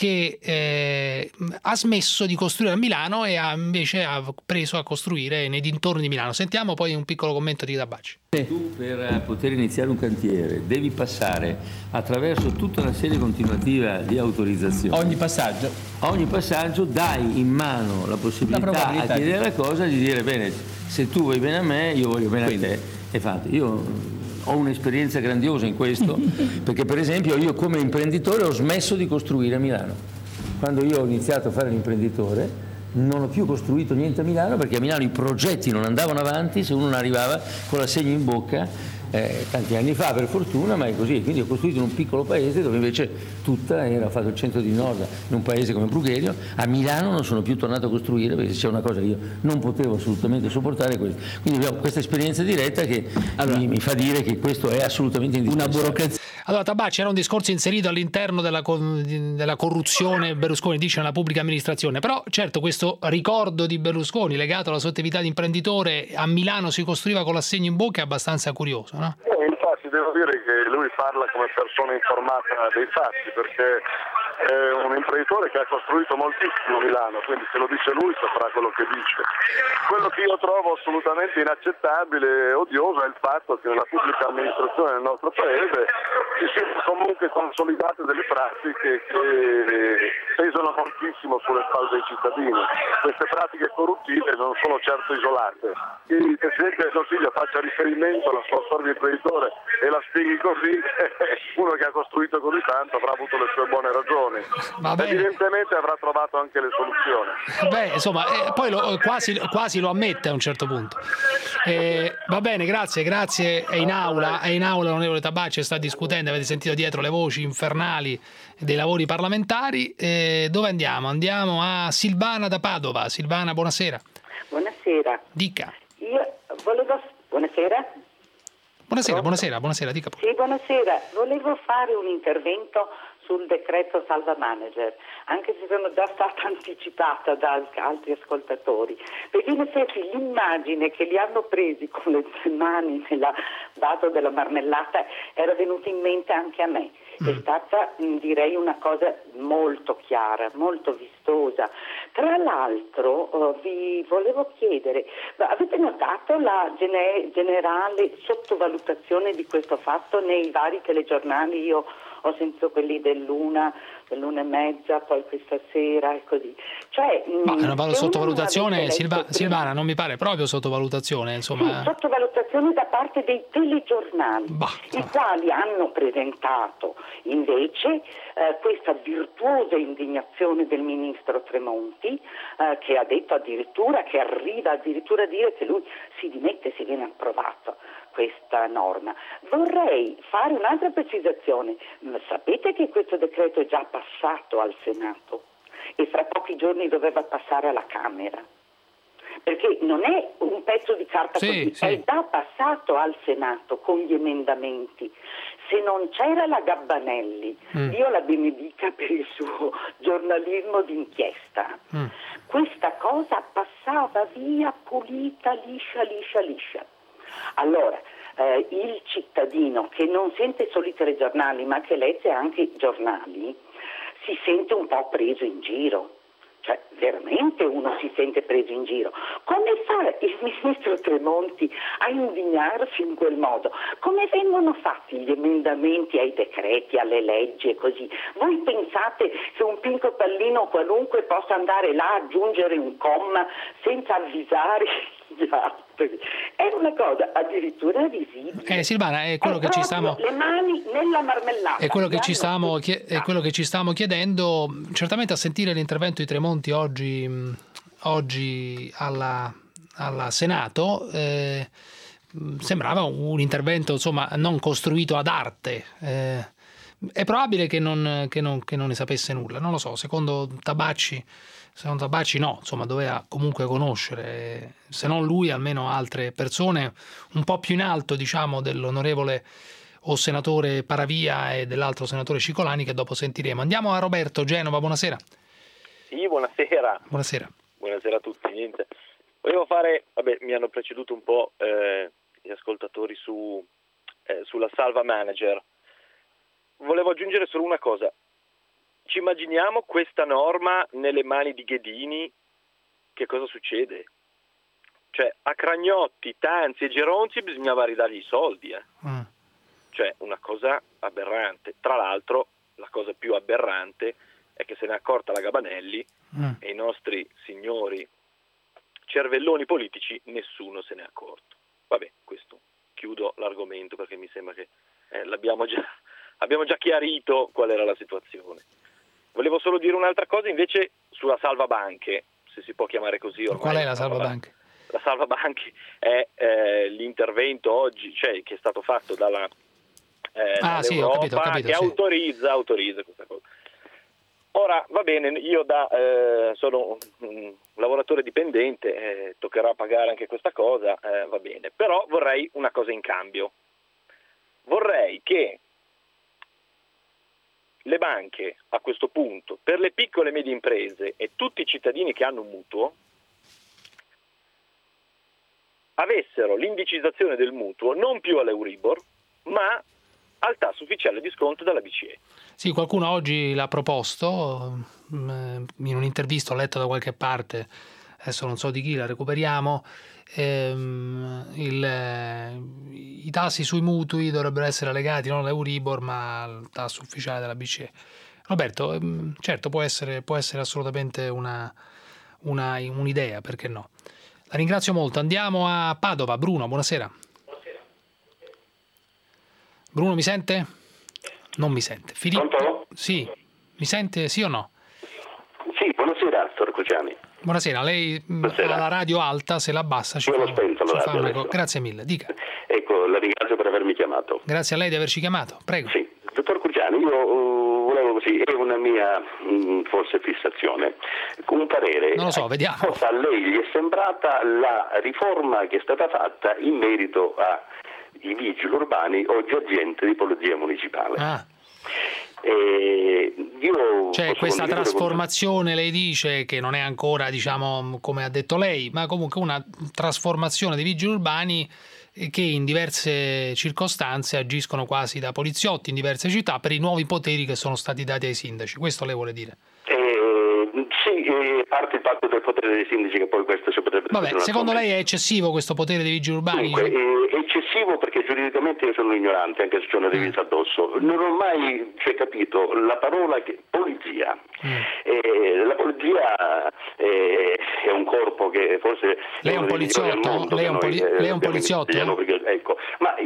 che ha smesso di costruire a Milano e invece ha preso a costruire nei dintorni di Milano. Sentiamo poi un piccolo commento di Tabacci. Tu per poter iniziare un cantiere devi passare attraverso tutta una serie continuativa di autorizzazioni. Ogni passaggio dai in mano la possibilità a chiedere la cosa di dire bene, se tu vuoi bene a me, io voglio bene a te. E fate, io ho un'esperienza grandiosa in questo, perché per esempio io come imprenditore ho smesso di costruire a Milano. Quando io ho iniziato a fare l'imprenditore non ho più costruito niente a Milano, perché a Milano i progetti non andavano avanti se uno non arrivava con l'assegno in bocca, tanti anni fa per fortuna, ma è così. Quindi ho costruito in un piccolo paese dove invece tutta era fatto il centro di Nord, in un paese come Brugherio. A Milano non sono più tornato a costruire, perché c'è una cosa che io non potevo assolutamente sopportare, quindi abbiamo questa esperienza diretta che mi fa dire che questo è assolutamente indispensabile. Una burocrazia. Allora Tabacci, era un discorso inserito all'interno della corruzione Berlusconi, dice, nella pubblica amministrazione, però certo questo ricordo di Berlusconi legato alla sua attività di imprenditore, a Milano si costruiva con l'assegno in bocca, è abbastanza curioso, no? Infatti devo dire che lui parla come persona informata dei fatti, perché è un imprenditore che ha costruito moltissimo Milano, quindi se lo dice lui saprà quello che dice. Quello che io trovo assolutamente inaccettabile e odioso è il fatto che nella pubblica amministrazione del nostro paese si siano comunque consolidate delle pratiche che pesano moltissimo sulle spalle dei cittadini. Queste pratiche corruttive non sono certo isolate. Il Presidente del Consiglio faccia riferimento alla sua storia di imprenditore e la spieghi così, uno che ha costruito così tanto avrà avuto le sue buone ragioni. Evidentemente avrà trovato anche le soluzioni. Insomma, poi quasi lo ammette a un certo punto. Va bene, grazie. È in aula l'onorevole Tabacci, sta discutendo, avete sentito dietro le voci infernali dei lavori parlamentari. Dove andiamo? Andiamo a Silvana da Padova. Silvana, buonasera. Buonasera. Dica. Buonasera. Buonasera, dica pure. Sì, buonasera. Volevo fare un intervento sul decreto Salva Manager, anche se sono già stata anticipata da altri ascoltatori, perché in effetti l'immagine che li hanno presi con le mani nella vaso della marmellata era venuta in mente anche a me. È stata, direi, una cosa molto chiara, molto vistosa. Tra l'altro vi volevo chiedere, avete notato la generale sottovalutazione di questo fatto nei vari telegiornali? Io ho sentito quelli dell'una e mezza, poi questa sera e così. Cioè, ma è una sottovalutazione, Silvana, non mi pare proprio sottovalutazione, insomma. Sì, sottovalutazione da parte dei telegiornali, i quali hanno presentato invece questa virtuosa indignazione del ministro Tremonti, che ha detto addirittura, che arriva addirittura a dire che lui si dimette se viene approvato questa norma. Vorrei fare un'altra precisazione. Sapete che questo decreto è già passato al Senato e fra pochi giorni doveva passare alla Camera? Perché non è un pezzo di carta così, è già passato al Senato con gli emendamenti. Se non c'era la Gabbanelli, Dio la benedica per il suo giornalismo d'inchiesta, questa cosa passava via pulita, liscia. Allora, il cittadino che non sente solo i telegiornali ma che legge anche i giornali si sente un po' preso in giro. Cioè, veramente uno si sente preso in giro. Come fa il ministro Tremonti a indignarsi in quel modo? Come vengono fatti gli emendamenti ai decreti, alle leggi e così? Voi pensate che un pinco pallino qualunque possa andare là a aggiungere un comma senza avvisare gli altri? È una cosa addirittura visibile. Silvana, è quello che ci stiamo... le mani nella marmellata. È quello che ci stiamo chiedendo. Certamente a sentire l'intervento di Tremonti oggi alla Senato sembrava un intervento, insomma, non costruito ad arte. È probabile che non ne sapesse nulla, non lo so, secondo Tabacci no, insomma doveva comunque conoscere, se non lui almeno altre persone un po' più in alto, diciamo, dell'onorevole o senatore Paravia e dell'altro senatore Cicolani, che dopo sentiremo. Andiamo a Roberto, Genova, buonasera. Sì, buonasera. Buonasera. Buonasera a tutti. Niente, volevo fare, mi hanno preceduto un po' gli ascoltatori sulla salva manager. Volevo aggiungere solo una cosa. Ci immaginiamo questa norma nelle mani di Ghedini, che cosa succede? Cioè, a Cragnotti, Tanzi e Geronzi bisognava ridargli i soldi. Cioè, una cosa aberrante. Tra l'altro, la cosa più aberrante è che se ne è accorta la Gabanelli e i nostri signori cervelloni politici nessuno se ne è accorto. Vabbè, questo chiudo l'argomento perché mi sembra che abbiamo già chiarito qual era la situazione. Volevo solo dire un'altra cosa invece sulla salva banche, se si può chiamare così ormai. Qual è la salva banche? La salva banche è l'intervento oggi, cioè che è stato fatto dall'Europa, ho capito, che autorizza questa cosa. Ora va bene, io sono un lavoratore dipendente, toccherà pagare anche questa cosa, va bene, però vorrei una cosa in cambio. Vorrei che le banche a questo punto, per le piccole e medie imprese e tutti i cittadini che hanno un mutuo, avessero l'indicizzazione del mutuo non più all'Euribor, ma al tasso ufficiale di sconto della BCE. Sì, qualcuno oggi l'ha proposto, in un'intervista ho letto da qualche parte, adesso non so di chi, la recuperiamo, i tassi sui mutui dovrebbero essere legati non all'Euribor ma al tasso ufficiale della BCE. Roberto, certo può essere assolutamente un'idea, perché no? La ringrazio molto. Andiamo a Padova. Bruno, buonasera. Bruno, mi sente? Non mi sente. Filippo? Pronto? Sì. Mi sente sì o no? Sì, buonasera, dottor Cruciani. Buonasera, lei ha la radio alta, se la abbassa ci l'ho spenta la radio adesso. Grazie mille, dica. Ecco, la ringrazio per avermi chiamato. Grazie a lei di averci chiamato, prego. Sì, dottor Cruciani, io volevo così, è una mia forse fissazione, un parere. Non lo so, vediamo. Cosa a lei gli è sembrata la riforma che è stata fatta in merito ai vigili urbani oggi agenti di polizia municipale? C'è questa trasformazione, lei dice, che non è ancora, diciamo, come ha detto lei, ma comunque una trasformazione dei vigili urbani che in diverse circostanze agiscono quasi da poliziotti in diverse città per i nuovi poteri che sono stati dati ai sindaci. Questo lei vuole dire? Sì, parte il patto del potere dei sindaci, che poi questo si potrebbe... Vabbè, secondo lei è eccessivo questo potere dei vigili urbani? Dunque, è eccessivo perché giuridicamente io sono ignorante, anche se c'è una divisa addosso. Non ho mai capito la parola polizia. La polizia è un corpo che forse... Lei è un poliziotto? Lei è un poliziotto? Ecco. Ma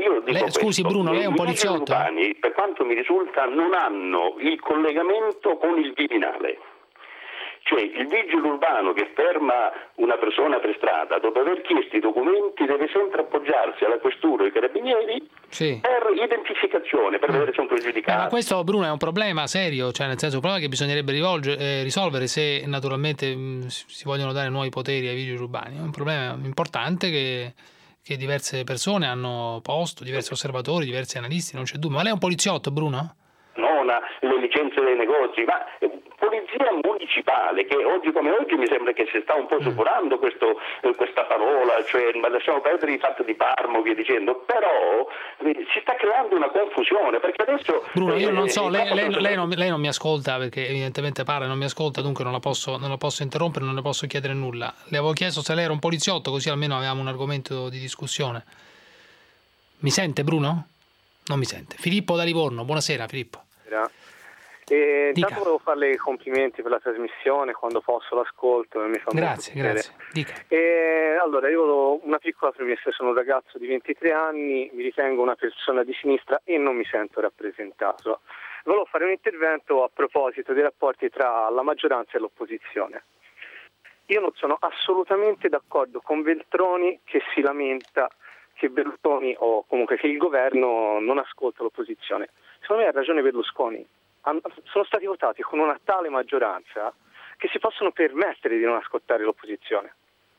io dico scusi Bruno, lei è un poliziotto? I vigili urbani, per quanto mi risulta, non hanno il collegamento con il Viminale. Cioè il vigile urbano che ferma una persona per strada, dopo aver chiesto i documenti, deve sempre appoggiarsi alla questura e ai carabinieri per identificazione, per vedere se è un pregiudicato. Ma questo, Bruno, è un problema serio, cioè nel senso un problema che bisognerebbe risolvere se naturalmente si vogliono dare nuovi poteri ai vigili urbani. È un problema importante che diverse persone hanno posto, diversi osservatori, diversi analisti, non c'è dubbio. Ma lei è un poliziotto, Bruno? Non le licenze dei negozi, ma polizia municipale, che oggi come oggi mi sembra che si sta un po' superando questa parola, cioè ma lasciamo perdere il fatto di Parma, via dicendo, però si sta creando una confusione, perché adesso... Bruno, io non so, lei non mi ascolta, perché evidentemente parla e non mi ascolta, dunque non la posso interrompere, non le posso chiedere nulla. Le avevo chiesto se lei era un poliziotto, così almeno avevamo un argomento di discussione. Mi sente, Bruno? Non mi sente. Filippo da Livorno, buonasera Filippo. Intanto volevo farle i complimenti per la trasmissione, quando posso l'ascolto e mi fa grazie. Dica. Allora, io ho una piccola premessa, sono un ragazzo di 23 anni, mi ritengo una persona di sinistra e non mi sento rappresentato. Volevo fare un intervento a proposito dei rapporti tra la maggioranza e l'opposizione. Io non sono assolutamente d'accordo con Veltroni che si lamenta che Berlusconi o comunque che il governo non ascolta l'opposizione. Secondo me ha ragione Berlusconi. Sono stati votati con una tale maggioranza che si possono permettere di non ascoltare l'opposizione.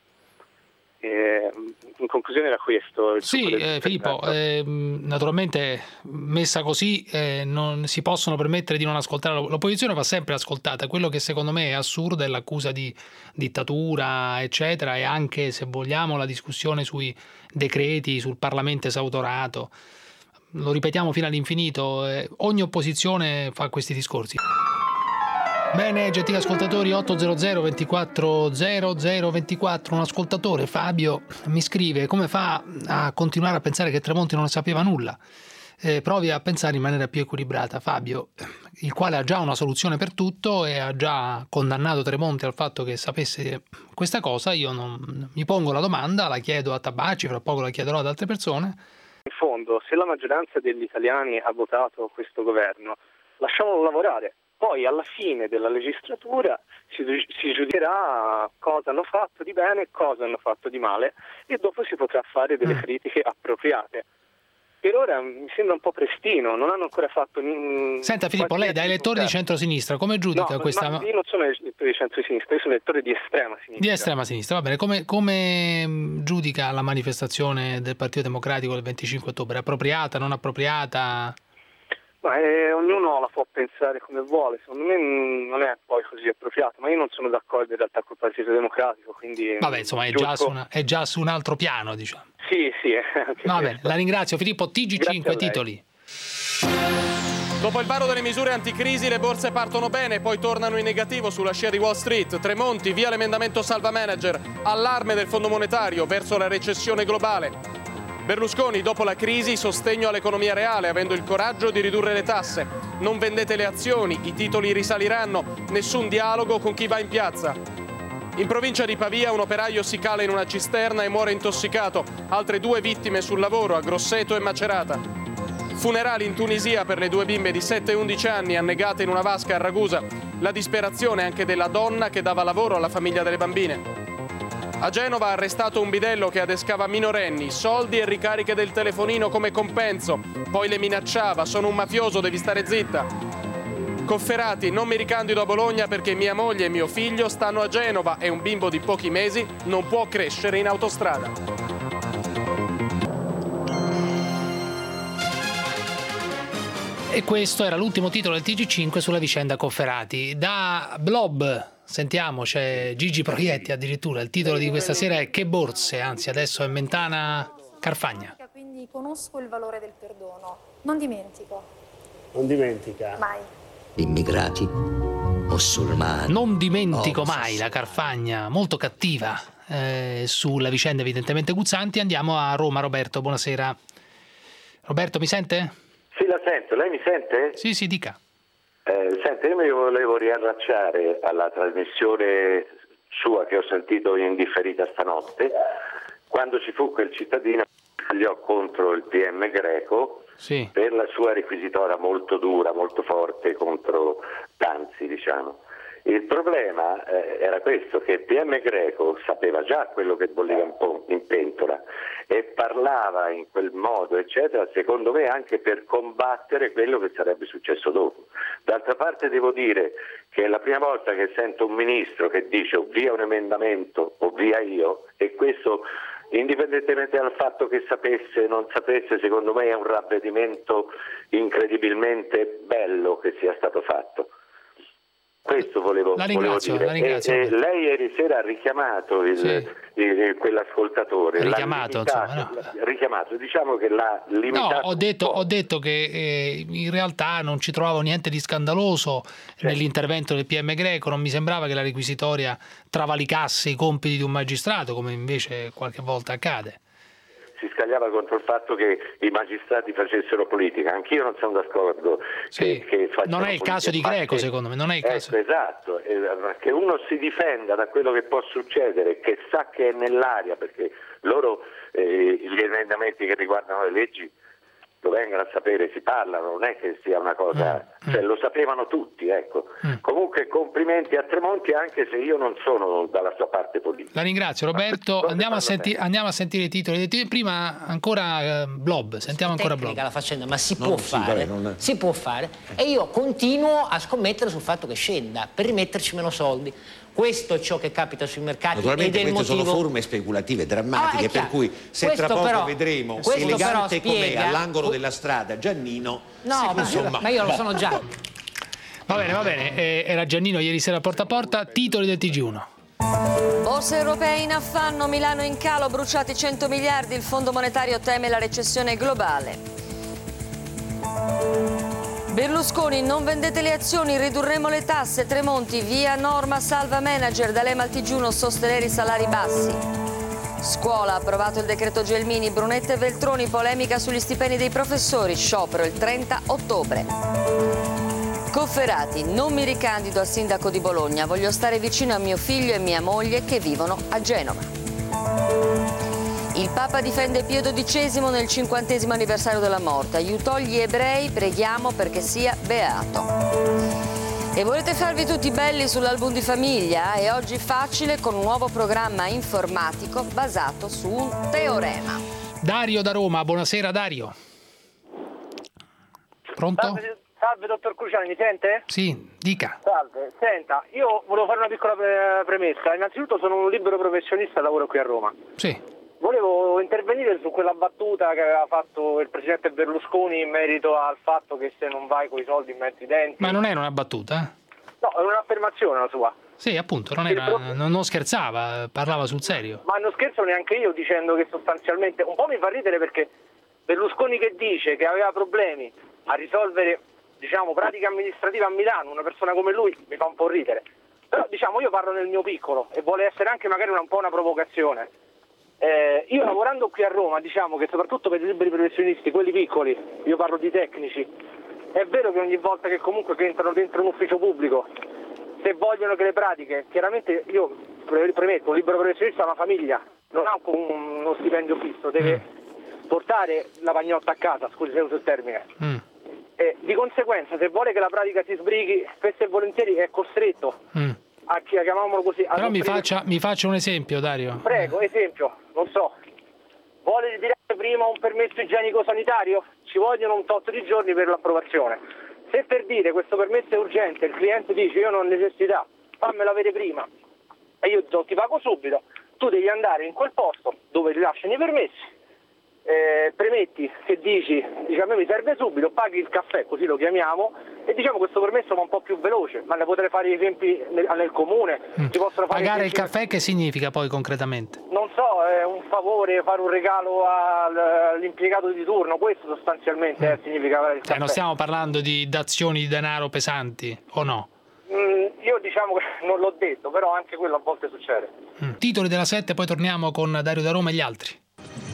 In conclusione era questo. Filippo, naturalmente messa così non si possono permettere di non ascoltare l'opposizione, va sempre ascoltata. Quello che secondo me è assurdo è l'accusa di dittatura eccetera, e anche, se vogliamo, la discussione sui decreti, sul Parlamento esautorato. Lo ripetiamo fino all'infinito, ogni opposizione fa questi discorsi. Bene, gentili ascoltatori, 800 24 00 24, un ascoltatore, Fabio, mi scrive: come fa a continuare a pensare che Tremonti non ne sapeva nulla? Provi a pensare in maniera più equilibrata, Fabio, il quale ha già una soluzione per tutto e ha già condannato Tremonti al fatto che sapesse questa cosa. Io non mi pongo la domanda, la chiedo a Tabacci, fra poco la chiederò ad altre persone. In fondo, se la maggioranza degli italiani ha votato questo governo, lasciamolo lavorare. Poi alla fine della legislatura si giudicherà cosa hanno fatto di bene e cosa hanno fatto di male, e dopo si potrà fare delle critiche appropriate. Per ora mi sembra un po' prestino, non hanno ancora fatto niente. Senta Filippo, lei da elettore di centrosinistra come giudica questa... No, io non sono elettore di centrosinistra, io sono elettore di estrema sinistra. Di estrema sinistra, va bene. Come giudica la manifestazione del Partito Democratico del 25 ottobre? Appropriata, non appropriata? Ma ognuno la può pensare come vuole, secondo me non è poi così appropriato, ma io non sono d'accordo in realtà col Partito Democratico, quindi... Vabbè, insomma, è già su un altro piano, diciamo. Sì. Va bene, la ringrazio Filippo. TG5 titoli. Dopo il varo delle misure anticrisi le borse partono bene, poi tornano in negativo sulla scia di Wall Street. Tremonti via l'emendamento salva manager, allarme del Fondo Monetario verso la recessione globale. Berlusconi, dopo la crisi, sostegno all'economia reale, avendo il coraggio di ridurre le tasse. Non vendete le azioni, i titoli risaliranno, nessun dialogo con chi va in piazza. In provincia di Pavia un operaio si cala in una cisterna e muore intossicato, altre 2 vittime sul lavoro a Grosseto e Macerata. Funerali in Tunisia per le 2 bimbe di 7 e 11 anni annegate in una vasca a Ragusa. La disperazione anche della donna che dava lavoro alla famiglia delle bambine. A Genova ha arrestato un bidello che adescava minorenni, soldi e ricariche del telefonino come compenso. Poi le minacciava: sono un mafioso, devi stare zitta. Cofferati, non mi ricandido a Bologna perché mia moglie e mio figlio stanno a Genova e un bimbo di pochi mesi non può crescere in autostrada. E questo era l'ultimo titolo del TG5 sulla vicenda Cofferati. Da Blob sentiamo, c'è Gigi Proietti addirittura, il titolo di questa sera è Che borse, anzi adesso è Mentana Carfagna. Quindi conosco il valore del perdono, non dimentico. Non dimentica. Mai. Immigrati, musulmani. Non dimentico mai, la Carfagna, molto cattiva sulla vicenda evidentemente Guzzanti. Andiamo a Roma, Roberto, buonasera. Roberto, mi sente? Sì, la sento, lei mi sente? Sì, dica. Senta, io mi volevo riallacciare alla trasmissione sua che ho sentito in differita stanotte, quando ci fu quel cittadino scagliò contro il PM Greco per la sua requisitoria molto dura, molto forte contro Tanzi, diciamo. Il problema era questo, che il PM Greco sapeva già quello che bolliva in pentola e parlava in quel modo, eccetera, secondo me anche per combattere quello che sarebbe successo dopo. D'altra parte devo dire che è la prima volta che sento un ministro che dice o via un emendamento o via io, e questo indipendentemente dal fatto che sapesse o non sapesse, secondo me è un ravvedimento incredibilmente bello che sia stato fatto. Questo volevo dire. La ringrazio. Lei ieri sera ha richiamato quell'ascoltatore. Richiamato, diciamo che l'ha limitato. No, ho detto che in realtà non ci trovavo niente di scandaloso nell'intervento del PM Greco, non mi sembrava che la requisitoria travalicasse i compiti di un magistrato, come invece qualche volta accade. Si scagliava contro il fatto che i magistrati facessero politica. Anch'io non sono d'accordo che non è il caso di Greco, secondo me, non è il caso. Esatto, che uno si difenda da quello che può succedere, che sa che è nell'aria, perché loro gli emendamenti che riguardano le leggi lo vengono a sapere, si parlano, non è che sia una cosa, cioè lo sapevano tutti, ecco. Comunque complimenti a Tremonti, anche se io non sono dalla sua parte politica. La ringrazio Roberto, andiamo a sentire i titoli. Prima ancora Blob, sentiamo ancora Blob. La faccenda, ma si può fare e io continuo a scommettere sul fatto che scenda per rimetterci meno soldi. Questo è ciò che capita sui mercati. Naturalmente queste sono forme speculative, drammatiche, per cui se questo tra poco però, vedremo elegante com'è all'angolo della strada Giannino, ma io lo sono già. Va bene, era Giannino ieri sera porta a porta. Titoli del TG1. Borse europee in affanno, Milano in calo, bruciati 100 miliardi, il Fondo Monetario teme la recessione globale. Berlusconi, non vendete le azioni, ridurremo le tasse. Tremonti, via norma salva manager, D'Alema al TG1, sostenere i salari bassi. Scuola, approvato il decreto Gelmini, Brunetta e Veltroni, polemica sugli stipendi dei professori, sciopero il 30 ottobre. Cofferati, non mi ricandido a sindaco di Bologna, voglio stare vicino a mio figlio e mia moglie che vivono a Genova. Il Papa difende Pio XII nel 50° anniversario della morte. Aiutò gli ebrei, preghiamo perché sia beato. E volete farvi tutti belli sull'album di famiglia? È oggi facile con un nuovo programma informatico basato su un teorema. Dario da Roma, buonasera Dario. Pronto? Salve dottor Cruciani, mi sente? Sì, dica. Salve, senta, io volevo fare una piccola premessa. Innanzitutto sono un libero professionista e lavoro qui a Roma. Sì. Volevo intervenire su quella battuta che aveva fatto il presidente Berlusconi in merito al fatto che se non vai con i soldi in mezzo ai denti... Ma non era una battuta? No, è un'affermazione la sua. Sì, appunto, non scherzava, parlava sul serio. Ma non scherzo neanche io dicendo che sostanzialmente... Un po' mi fa ridere perché Berlusconi che dice che aveva problemi a risolvere, diciamo, pratiche amministrative a Milano, una persona come lui mi fa un po' ridere. Però, diciamo, io parlo nel mio piccolo e vuole essere anche magari un po' una provocazione. Io lavorando qui a Roma, diciamo che soprattutto per i liberi professionisti, quelli piccoli, io parlo di tecnici, è vero che ogni volta che comunque entrano dentro un ufficio pubblico, se vogliono che le pratiche, chiaramente io premetto, un libero professionista ha una famiglia, non ha uno stipendio fisso, deve portare la pagnotta a casa, scusi se uso il termine. E di conseguenza se vuole che la pratica si sbrighi, spesso e volentieri è costretto a chiamiamolo così. Però mi faccia un esempio, Dario. Prego, esempio, non so. Vuole ritirare prima un permesso igienico-sanitario? Ci vogliono un tot di giorni per l'approvazione. Se per dire questo permesso è urgente, il cliente dice io non ho necessità, fammelo avere prima e io ti pago subito, tu devi andare in quel posto dove rilasciano i permessi, premetti che dici a me mi serve subito, paghi il caffè, così lo chiamiamo, e diciamo questo permesso va un po' più veloce, ma ne potrei fare esempi nel comune. Si possono fare pagare il caffè che significa poi concretamente? Non so, è un favore, fare un regalo all'impiegato di turno, questo sostanzialmente significa pagare il caffè. Non stiamo parlando di dazioni di denaro pesanti, o no? Io diciamo che non l'ho detto, però anche quello a volte succede. Titoli della 7, poi torniamo con Dario da Roma e gli altri.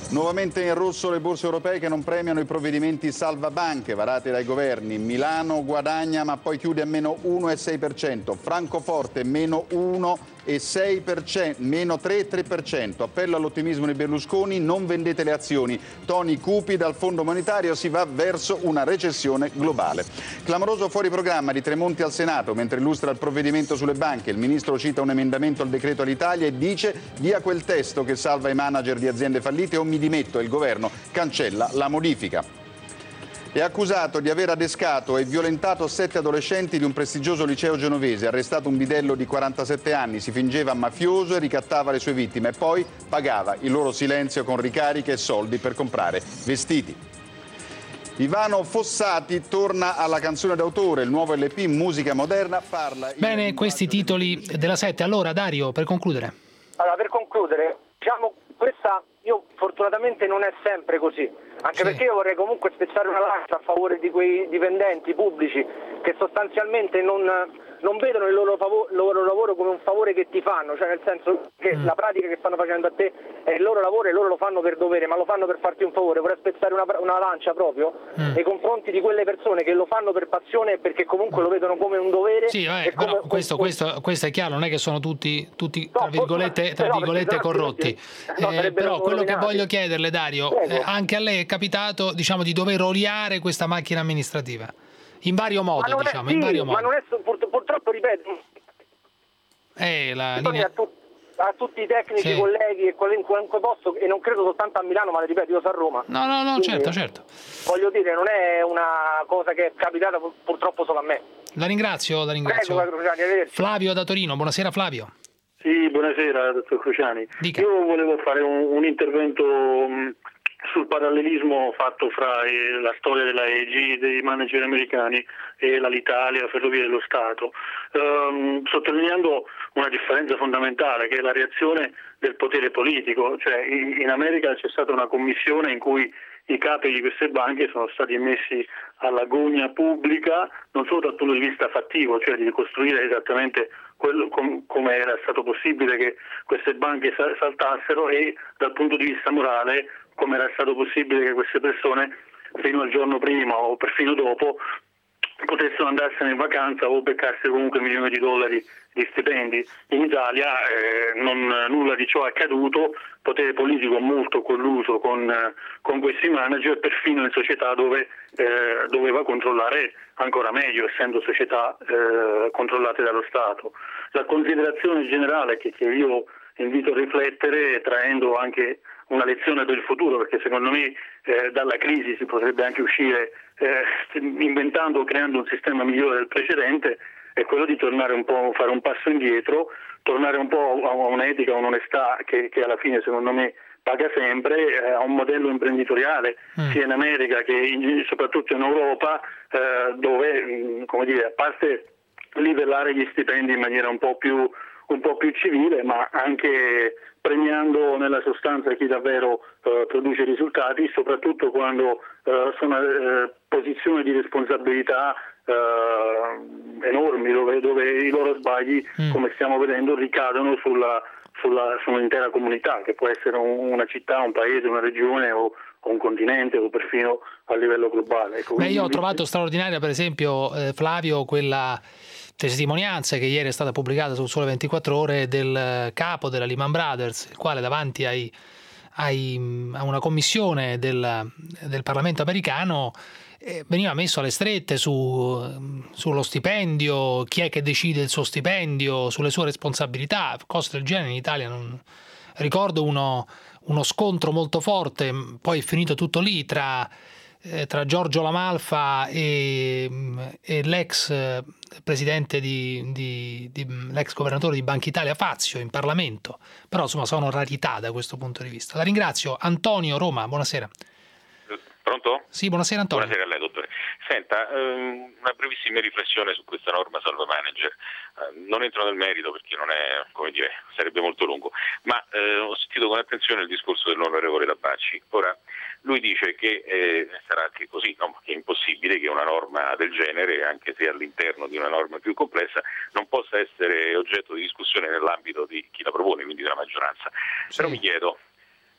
Nuovamente in rosso le borse europee che non premiano i provvedimenti salvabanche varati dai governi. Milano guadagna ma poi chiude a meno 1,6%. Francoforte meno 1,6%, meno 3,3%. Appello all'ottimismo di Berlusconi, non vendete le azioni. Toni cupi dal Fondo Monetario, si va verso una recessione globale. Clamoroso fuori programma di Tremonti al Senato mentre illustra il provvedimento sulle banche. Il ministro cita un emendamento al decreto all'Italia e dice: via quel testo che salva i manager di aziende fallite o mi dimetto, e il governo cancella la modifica. È accusato di aver adescato e violentato 7 adolescenti di un prestigioso liceo genovese. Arrestato un bidello di 47 anni, si fingeva mafioso e ricattava le sue vittime e poi pagava il loro silenzio con ricariche e soldi per comprare vestiti. Ivano Fossati torna alla canzone d'autore, il nuovo LP Musica Moderna parla... Bene, questi titoli della 7. Allora, Dario, per concludere. Allora, per concludere, diciamo, questa io fortunatamente non è sempre così, anche perché io vorrei comunque spezzare una lancia a favore di quei dipendenti pubblici che sostanzialmente non vedono il loro lavoro come un favore che ti fanno, cioè nel senso che la pratica che stanno facendo a te è il loro lavoro e loro lo fanno per dovere, ma lo fanno per farti un favore. Vorrei spezzare una lancia proprio nei confronti di quelle persone che lo fanno per passione perché comunque lo vedono come un dovere. Sì, però questo è chiaro, non è che sono tutti tra virgolette corrotti. Però quello che voglio chiederle, Dario, anche a lei è capitato, diciamo, di dover oliare questa macchina amministrativa? In vario modo, diciamo, in vario modo. Ma non è purtroppo, ripeto, a tutti i tecnici, colleghi e qualunque posto, e non credo soltanto a Milano, ma ripeto, io sono a Roma. No, certo. Voglio dire, non è una cosa che è capitata purtroppo solo a me. La ringrazio. Prego, Flavio da Torino, buonasera Flavio. Sì, buonasera dottor Cruciani. Dica. Io volevo fare un intervento sul parallelismo fatto fra la storia della EG, dei manager americani, e l'Alitalia, Ferrovie dello Stato, sottolineando una differenza fondamentale che è la reazione del potere politico. Cioè, in America c'è stata una commissione in cui i capi di queste banche sono stati messi alla gogna pubblica, non solo dal punto di vista fattivo, cioè di ricostruire esattamente quello come era stato possibile che queste banche saltassero, e dal punto di vista morale come era stato possibile che queste persone fino al giorno prima o perfino dopo potessero andarsene in vacanza o beccarsi comunque milioni di dollari di stipendi. In Italia nulla di ciò è accaduto, potere politico molto colluso con questi manager, perfino in società dove doveva controllare ancora meglio, essendo società controllate dallo Stato. La considerazione generale che io invito a riflettere, traendo anche una lezione per il futuro, perché secondo me dalla crisi si potrebbe anche uscire inventando o creando un sistema migliore del precedente, è quello di tornare un po', fare un passo indietro, tornare un po' a un'etica, un'onestà che alla fine secondo me paga sempre, a un modello imprenditoriale sia in America che soprattutto in Europa, dove, come dire, a parte livellare gli stipendi in maniera un po' più civile, ma anche premiando nella sostanza chi davvero produce risultati, soprattutto quando sono posizioni di responsabilità enormi, dove i loro sbagli, come stiamo vedendo, ricadono sull'intera comunità, che può essere una città, un paese, una regione o un continente o perfino a livello globale. Ecco, io ho trovato straordinaria, per esempio, Flavio, quella testimonianza che ieri è stata pubblicata sul Sole 24 Ore del capo della Lehman Brothers, il quale davanti a una commissione del Parlamento americano veniva messo alle strette sullo stipendio, chi è che decide il suo stipendio, sulle sue responsabilità, cose del genere in Italia. Ricordo uno scontro molto forte, poi è finito tutto lì, tra Giorgio La Malfa e l'ex presidente l'ex governatore di Banca Italia Fazio in Parlamento, però insomma sono rarità da questo punto di vista. La ringrazio. Antonio, Roma, buonasera. Pronto? Sì, buonasera Antonio. Buonasera a lei, dottore. Senta, una brevissima riflessione su questa norma salva manager. Non entro nel merito perché non è, come dire, sarebbe molto lungo, ma ho sentito con attenzione il discorso dell'onorevole Tabacci. Ora, lui dice che sarà anche così, no? Che è impossibile che una norma del genere, anche se all'interno di una norma più complessa, non possa essere oggetto di discussione nell'ambito di chi la propone, quindi della maggioranza. Sì. Però mi chiedo,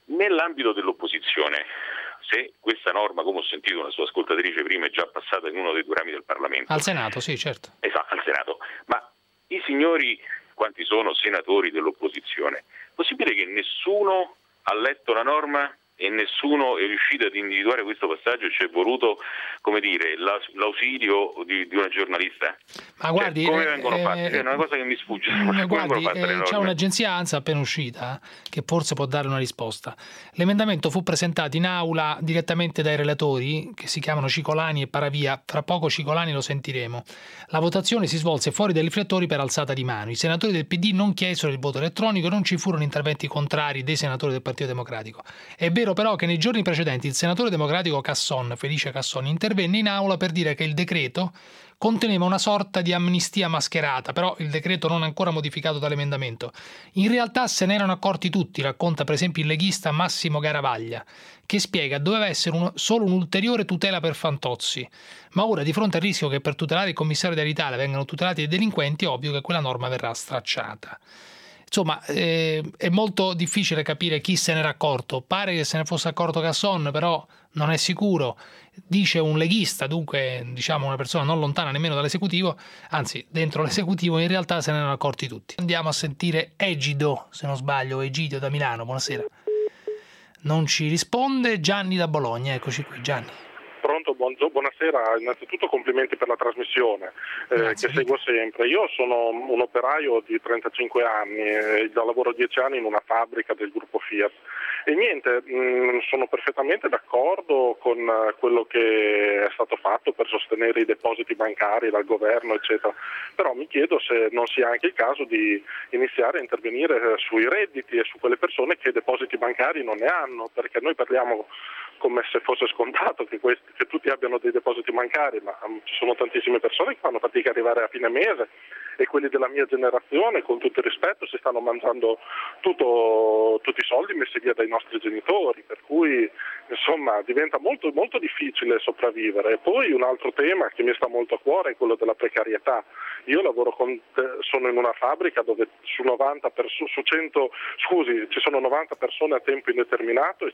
Nell'ambito dell'opposizione, se questa norma, come ho sentito una sua ascoltatrice prima, è già passata in uno dei 2 rami del Parlamento. Al Senato, sì, certo. Esatto, al Senato. Ma i signori, quanti sono senatori dell'opposizione, è possibile che nessuno ha letto la norma e nessuno è riuscito ad individuare questo passaggio e ci è voluto, come dire, l'ausilio di una giornalista? Ma guardi, come vengono fatte? È una cosa che mi sfugge. Guardi, c'è un'agenzia ANSA appena uscita che forse può dare una risposta. L'emendamento fu presentato in aula direttamente dai relatori, che si chiamano Cicolani e Paravia. Fra poco Cicolani lo sentiremo. La votazione si svolse fuori dai riflettori per alzata di mano. I senatori del PD non chiesero il voto elettronico e non ci furono interventi contrari dei senatori del Partito Democratico. È vero però che nei giorni precedenti il senatore democratico Casson, Felice Casson, intervenne in aula per dire che il decreto conteneva una sorta di amnistia mascherata, però il decreto non ancora modificato dall'emendamento. In realtà se ne erano accorti tutti, racconta per esempio il leghista Massimo Garavaglia, che spiega doveva essere solo un'ulteriore tutela per Fantozzi, ma ora di fronte al rischio che per tutelare il commissario dell'Italia vengano tutelati i delinquenti è ovvio che quella norma verrà stracciata. Insomma, è molto difficile capire chi se n'era accorto. Pare che se ne fosse accorto Casson, però non è sicuro. Dice un leghista, dunque diciamo una persona non lontana nemmeno dall'esecutivo, anzi dentro l'esecutivo in realtà se ne erano accorti tutti. Andiamo a sentire Egido, se non sbaglio, Egidio da Milano, buonasera. Non ci risponde. Gianni da Bologna, eccoci qui. Gianni. Pronto, buonasera, innanzitutto complimenti per la trasmissione che seguo sempre. Io sono un operaio di 35 anni, lavoro 10 anni in una fabbrica del gruppo Fiat e niente, sono perfettamente d'accordo con quello che è stato fatto per sostenere i depositi bancari dal governo eccetera, però mi chiedo se non sia anche il caso di iniziare a intervenire sui redditi e su quelle persone che depositi bancari non ne hanno, perché noi parliamo come se fosse scontato che tutti abbiano dei depositi bancari, ma ci sono tantissime persone che fanno fatica ad arrivare a fine mese e quelli della mia generazione, con tutto il rispetto, si stanno mangiando tutti i soldi messi via dai nostri genitori, per cui insomma diventa molto, molto difficile sopravvivere. E poi un altro tema che mi sta molto a cuore è quello della precarietà. Io sono in una fabbrica dove su 100 ci sono 90 persone a tempo indeterminato e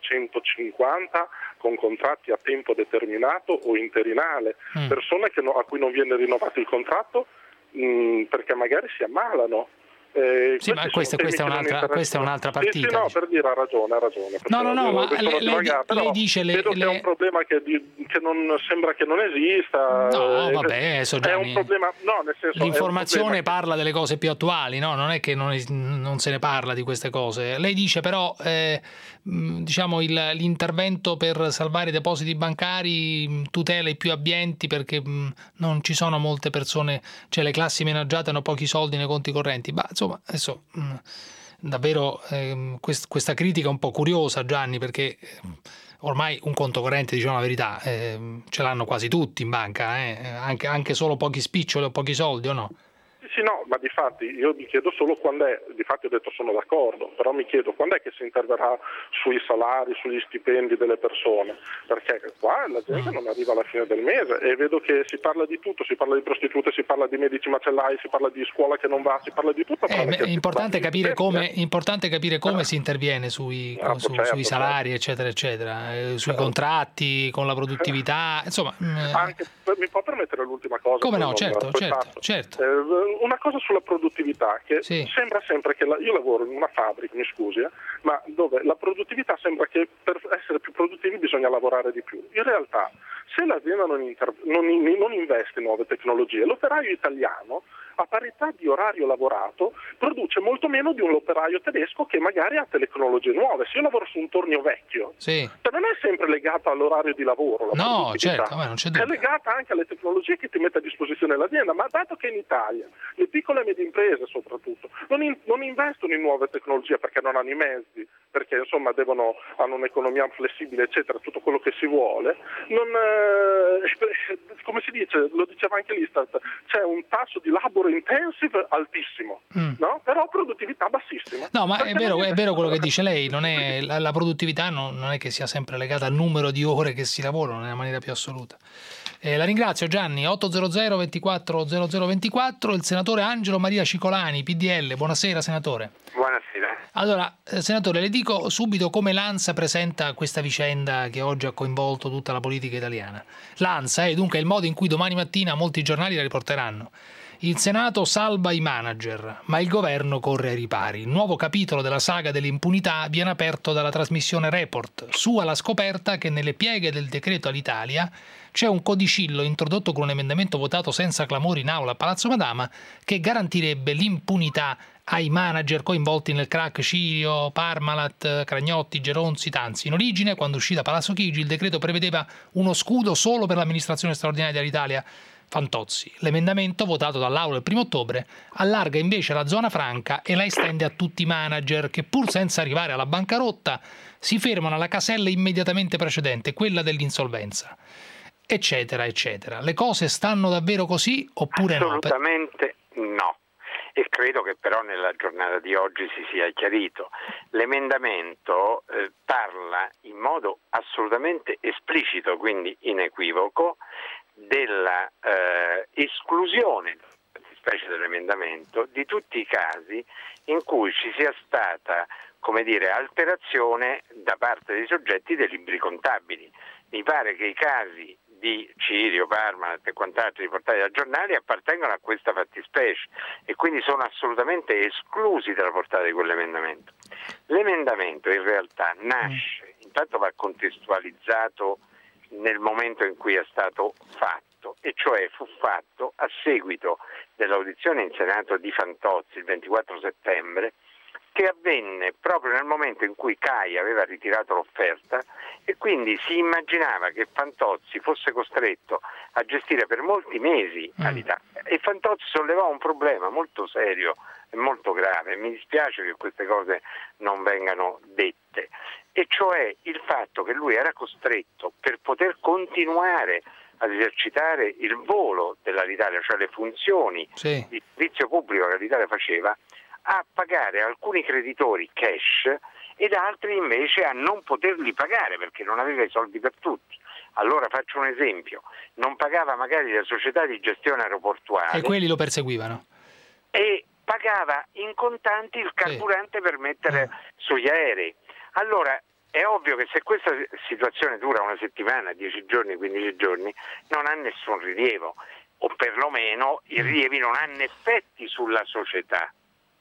150 con contratti a tempo determinato o interinale, persone a cui non viene rinnovato il contratto perché magari si ammalano. Sì, ma questa è un'altra partita. Sì, no, per dire ha ragione. No, ma lei dice... Vedo che è un problema che non sembra che non esista. No, vabbè, è un problema, no, nel senso, l'informazione parla delle cose più attuali, no? Non è che non se ne parla di queste cose. Lei dice però, diciamo, l'intervento per salvare i depositi bancari tutela i più abbienti perché non ci sono molte persone, cioè le classi menaggiate hanno pochi soldi nei conti correnti. Ma insomma, adesso davvero questa critica è un po' curiosa, Gianni, perché ormai un conto corrente, diciamo la verità, ce l'hanno quasi tutti in banca, anche solo pochi spiccioli o pochi soldi, o no? Sì, no, ma difatti io mi chiedo solo quando è, difatti ho detto sono d'accordo, però mi chiedo quando è che si interverrà sui salari, sugli stipendi delle persone, perché qua la gente non arriva alla fine del mese e vedo che si parla di tutto, si parla di prostitute, si parla di medici macellai, si parla di scuola che non va, si parla di tutto. È importante capire come si interviene sui salari, eccetera, eccetera, sui contratti, con la produttività, insomma. Anche, mi può permettere l'ultima cosa? Come no, certo. Una cosa sulla produttività, che sembra sempre che io lavoro in una fabbrica, mi scusi, ma dove la produttività sembra che per essere più produttivi bisogna lavorare di più. In realtà, se l'azienda non investe in nuove tecnologie, l'operaio italiano, a parità di orario lavorato, produce molto meno di un operaio tedesco che magari ha tecnologie nuove. Se io lavoro su un tornio vecchio, non è sempre legata all'orario di lavoro. No, certo, non c'è dubbio. È legata anche alle tecnologie che ti mette a disposizione l'azienda, ma dato che in Italia le piccole e medie imprese soprattutto non investono in nuove tecnologie perché non hanno i mezzi, perché insomma hanno un'economia flessibile eccetera, tutto quello che si vuole, come si dice, lo diceva anche l'Istat, c'è un tasso di labor intensive altissimo, no? Però produttività bassissima. No, ma è vero quello che dice lei, non è, la produttività non è che sia sempre legata al numero di ore che si lavorano nella maniera più assoluta. La ringrazio Gianni. 800 24 0024, il senatore Angelo Maria Cicolani, PDL. Buonasera senatore. Buonasera. Allora, senatore, le dico subito come l'ANSA presenta questa vicenda che oggi ha coinvolto tutta la politica italiana. L'ANSA è dunque il modo in cui domani mattina molti giornali la riporteranno. Il Senato salva i manager, ma il governo corre ai ripari. Il nuovo capitolo della saga dell'impunità viene aperto dalla trasmissione Report. Su alla scoperta che nelle pieghe del decreto Alitalia c'è un codicillo introdotto con un emendamento votato senza clamori in aula a Palazzo Madama che garantirebbe l'impunità ai manager coinvolti nel crack Cirio, Parmalat, Cragnotti, Geronzi, Tanzi. In origine, quando uscì da Palazzo Chigi, il decreto prevedeva uno scudo solo per l'amministrazione straordinaria dell'Italia, Fantozzi. L'emendamento, votato dall'Aula il 1° ottobre, allarga invece la zona franca e la estende a tutti i manager che, pur senza arrivare alla bancarotta, si fermano alla casella immediatamente precedente, quella dell'insolvenza, eccetera, eccetera. Le cose stanno davvero così oppure no? Assolutamente no. E credo che però nella giornata di oggi si sia chiarito. L'emendamento parla in modo assolutamente esplicito, quindi inequivoco, della esclusione, specie dell'emendamento, di tutti i casi in cui ci sia stata, come dire, alterazione da parte dei soggetti dei libri contabili. Mi pare che i casi di Cirio, Parmalat e quant'altro riportati dai giornali appartengono a questa fattispecie e quindi sono assolutamente esclusi dalla portata di quell'emendamento. L'emendamento in realtà nasce, intanto va contestualizzato nel momento in cui è stato fatto, e cioè fu fatto a seguito dell'audizione in Senato di Fantozzi il 24 settembre, che avvenne proprio nel momento in cui CAI aveva ritirato l'offerta e quindi si immaginava che Fantozzi fosse costretto a gestire per molti mesi Alitalia. E Fantozzi sollevò un problema molto serio e molto grave, mi dispiace che queste cose non vengano dette, e cioè il fatto che lui era costretto, per poter continuare ad esercitare il volo dell'Alitalia, cioè le funzioni di servizio pubblico che l'Italia faceva, a pagare alcuni creditori cash ed altri invece a non poterli pagare perché non aveva i soldi per tutti. Allora faccio un esempio: non pagava magari le società di gestione aeroportuale e quelli lo perseguivano e pagava in contanti il carburante per mettere sugli aerei. Allora è ovvio che se questa situazione dura una settimana, 10 giorni, 15 giorni, non ha nessun rilievo, o perlomeno i rilievi non hanno effetti sulla società.